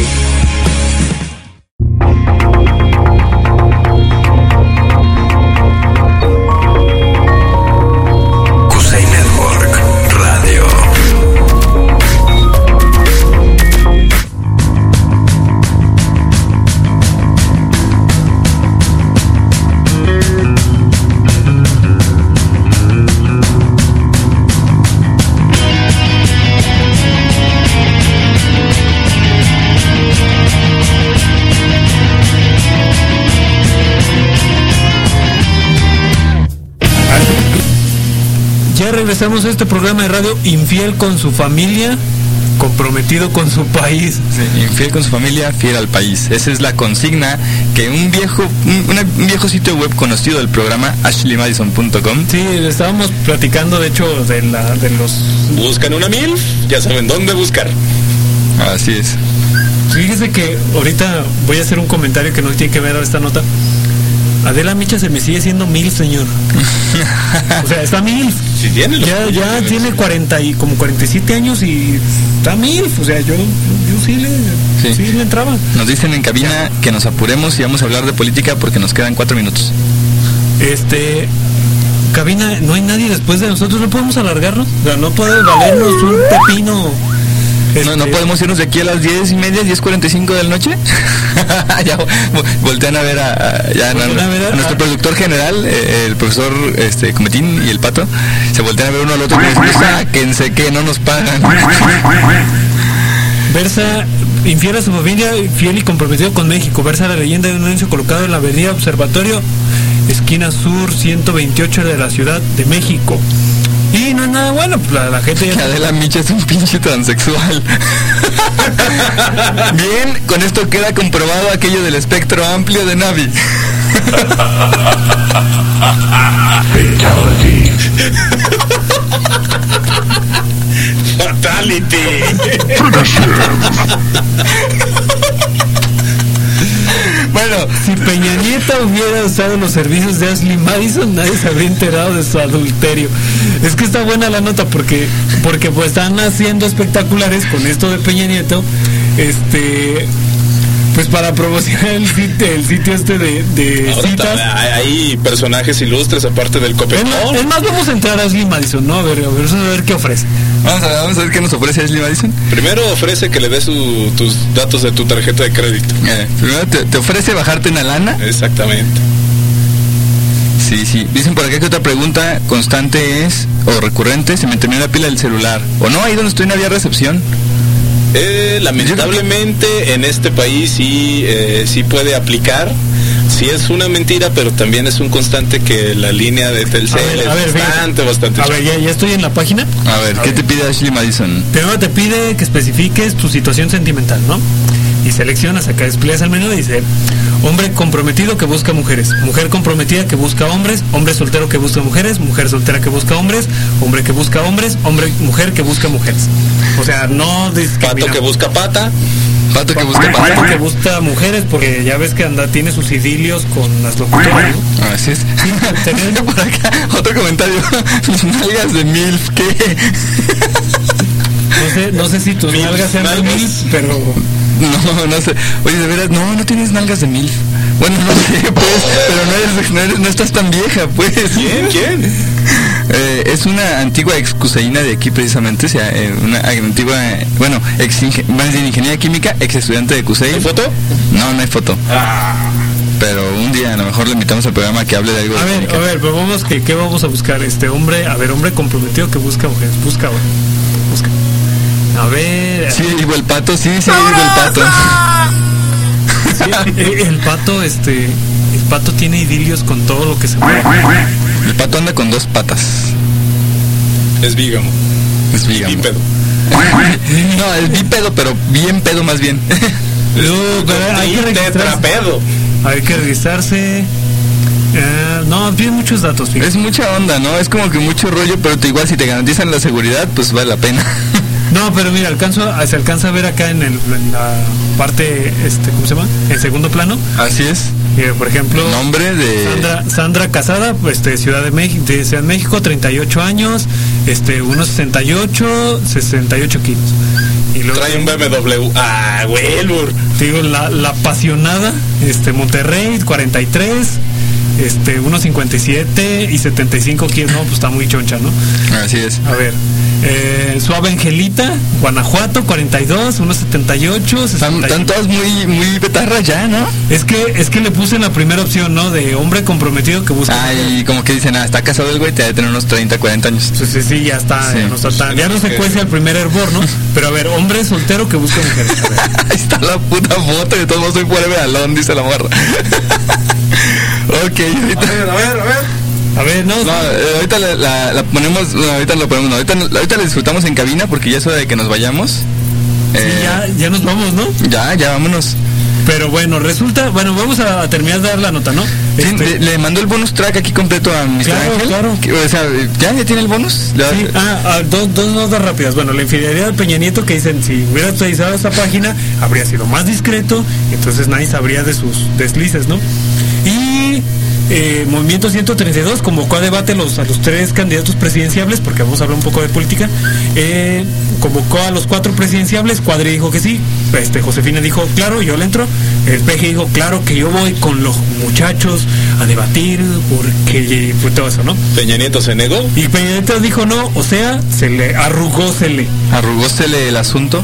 Regresamos a este programa de radio, infiel con su familia, comprometido con su país. Sí, infiel con su familia, fiel al país. Esa es la consigna que un viejo sitio web conocido del programa, ashleymadison.com. Sí, estábamos platicando de hecho de los... Buscan una MILF, ya saben dónde buscar. Así es. Fíjese que ahorita voy a hacer un comentario que no tiene que ver a esta nota. Adela Micha se me sigue siendo MILF, señor. O sea, está MILF. Sí, tiene ya tiene 47 años y está MILF. O sea, yo sí le entraba. Nos dicen en cabina que nos apuremos y vamos a hablar de política porque nos quedan 4 minutos. Cabina, no hay nadie después de nosotros, no podemos alargarnos. O sea, no podemos valernos un pepino. ¿No podemos irnos de aquí a las 10:30, 10:45 de la noche? Ya voltean a ver a nuestro productor general, el profesor Cometín y el Pato. Se voltean a ver uno al otro y dicen, sáquense que no nos pagan. Versa, infiel a su familia, fiel y comprometido con México. Versa la leyenda de un anuncio colocado en la avenida Observatorio, esquina sur 128 de la Ciudad de México. Y no es nada bueno, pues la gente ya... Adela Micha es un pinche transexual. Bien, con esto queda comprobado aquello del espectro amplio de Navi. Fatality. Bueno, si Peña Nieto hubiera usado los servicios de Ashley Madison, nadie se habría enterado de su adulterio. Es que está buena la nota porque pues están haciendo espectaculares con esto de Peña Nieto, pues para promocionar el sitio de ahora citas. Hay personajes ilustres aparte del copetón. Es más, vamos a entrar a Ashley Madison, ¿no? A ver qué ofrece. Vamos a ver qué nos ofrece Ashley Madison. Primero ofrece que le des tus datos de tu tarjeta de crédito. Primero te ofrece bajarte una lana. Exactamente. Sí. Dicen por acá que otra pregunta constante es, o recurrente, se me terminó la pila del celular. O no, ahí donde estoy no había recepción. Lamentablemente en este país sí puede aplicar. Sí es una mentira, pero también es un constante que la línea de Telcel es bastante. A ver, ya estoy en la página. A ver, ¿qué te pide Ashley Madison? Primero te pide que especifiques tu situación sentimental, ¿no? Y seleccionas, acá despliegas el menú y dice: hombre comprometido que busca mujeres, mujer comprometida que busca hombres, hombre soltero que busca mujeres, mujer soltera que busca hombres, hombre que busca hombres, mujer que busca mujeres. O sea, no discriminamos. Pato que busca pata. Pato que busca pata. Pato que busca mujeres, porque ya ves que tiene sus idilios con las locutoras, ¿no? Así es. Teniendo por acá otro comentario. Nalgas de MILF, ¿qué? No sé si tus nalgas sean de MILF, pero... No sé. Oye, de veras, no tienes nalgas de MILF. Bueno, no sé, pues, pero no estás tan vieja, pues. ¿Quién? Es una antigua excuseína de aquí precisamente, o sea, una antigua, bueno, más de ingeniería química, ex estudiante de CUSEI. ¿Hay foto? No hay foto. Pero un día a lo mejor le invitamos al programa que hable de algo. A ver, pero vamos, ¿qué vamos a buscar? Hombre comprometido que busca mujeres. Busca. A ver. Sí, digo el pato, sí, digo el pato. Sí, el pato tiene idilios con todo lo que se mueve. El pato anda con 2 patas. Es bígamo. Bípedo. No, es bípedo, pero bien pedo más bien. Pero hay que tetrapedo. Hay que registrarse. No, tiene muchos datos. Fíjate. Es mucha onda, ¿no? Es como que mucho rollo, pero igual si te garantizan la seguridad, pues vale la pena. No, pero mira, se alcanza a ver acá en la parte, ¿cómo se llama? En segundo plano. Así es. Por ejemplo, nombre de Sandra Casada, Ciudad de México, 38 años, 1.68, 68 kilos. Y luego trae un BMW. Wellbur. Digo, la apasionada, Monterrey, 43, 1.57 y 75 kilos. No, pues está muy choncha, ¿no? Así es. A ver. Suave Angelita, Guanajuato, 42, 1.78, 60. Están todas muy betarras ya, ¿no? Es que le puse en la primera opción, ¿no? De hombre comprometido que busca. Y como que dicen, está casado el güey, te debe tener unos 30, 40 años. Sí, ya está, sí. Ya no se cuece el primer hervor, ¿no? Pero a ver, hombre soltero que busca mujer. Ahí está la puta foto, de todos modos soy forever alone, dice la morra. Ok, ahorita. A ver, no. Ahorita la ponemos, ahorita la disfrutamos en cabina porque ya es hora de que nos vayamos. Sí, ya nos vamos, ¿no? Ya vámonos. Pero bueno, vamos a terminar de dar la nota, ¿no? Sí, le mandó el bonus track aquí completo a Mr. Ángel. Claro. O sea, ¿ya tiene el bonus? Sí, dos notas rápidas. Bueno, la infidelidad de Peña Nieto, que dicen, si hubiera utilizado esta página, habría sido más discreto, entonces nadie sabría de sus deslices, ¿no? Y Movimiento 132 convocó a debate a los 3 candidatos presidenciables, porque vamos a hablar un poco de política. Convocó a los 4 presidenciables. Cuadri dijo que sí, Josefina dijo claro, yo le entro. El PG dijo claro que yo voy con los muchachos a debatir, porque pues todo eso, ¿no? Peña Nieto se negó. Y Peña Nieto dijo no, o sea, arrugósele el asunto.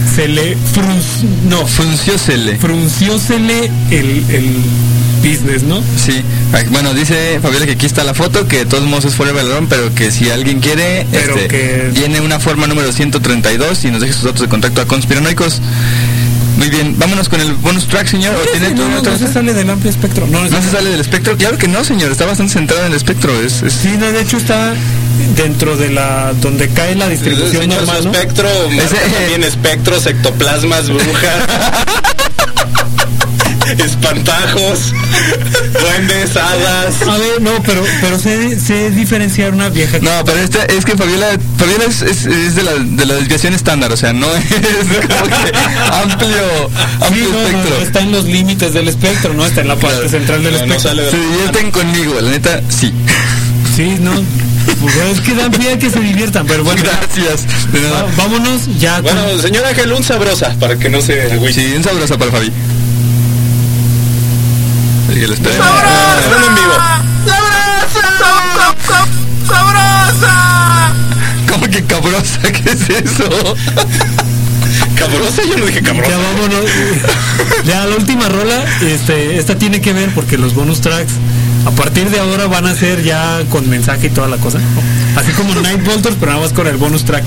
Frunciósele el business, ¿no? Sí. Bueno, dice Fabiola que aquí está la foto, que de todos modos es forever alone, pero que si alguien quiere, viene una forma número 132 y nos deje sus datos de contacto a Conspiranoicos. Muy bien, vámonos con el bonus track, señor. No se sale del amplio espectro. No se sale del espectro. Claro que no, señor. Está bastante centrado en el espectro. Sí, no, de hecho está dentro de donde cae la distribución normal, ¿no? Espectro, también espectros, ectoplasmas, brujas. Espantajos, duendes, hadas. A ver, no, pero sé diferenciar una vieja. No, pero es que Fabiola es de la desviación estándar, o sea, no es como que amplio espectro. No, está en los límites del espectro, no está en la parte central del espectro. Se divierten conmigo, la neta, sí. Sí, no. Pues es que dan pie a que se diviertan, pero bueno. Gracias. Vámonos ya. Bueno, señor Ángel, un sabrosa para que no se agüite. Sí, un sabrosa para Fabi. ¡Sabrosa! En vivo. ¡Sabrosa! ¿Cómo que cabrosa? ¿Qué es eso? ¿Cabrosa? Yo no dije cabrosa. Ya vámonos. Ya la última rola, esta tiene que ver porque los bonus tracks a partir de ahora van a ser ya con mensaje y toda la cosa. Así como Night Voltors, pero nada más con el bonus track.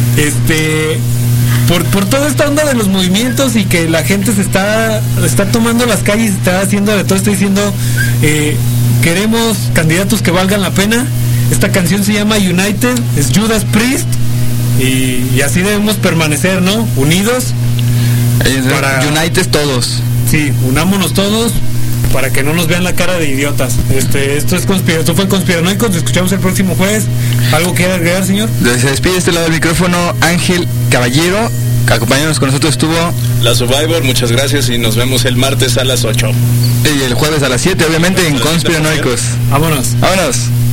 Por toda esta onda de los movimientos y que la gente se está tomando las calles, está haciendo de todo, está diciendo queremos candidatos que valgan la pena. Esta canción se llama United, es Judas Priest y así debemos permanecer, ¿no? Unidos. United todos. Sí, unámonos todos para que no nos vean la cara de idiotas. Esto fue Conspiranoicos, nos escuchamos el próximo jueves. ¿Algo que agregar, señor? Se despide este lado del micrófono Ángel Caballero. Acompañándonos con nosotros estuvo la Survivor, muchas gracias y nos vemos el martes a las 8. Y el jueves a las 7, obviamente, en Conspiranoicos. Vámonos. Vámonos.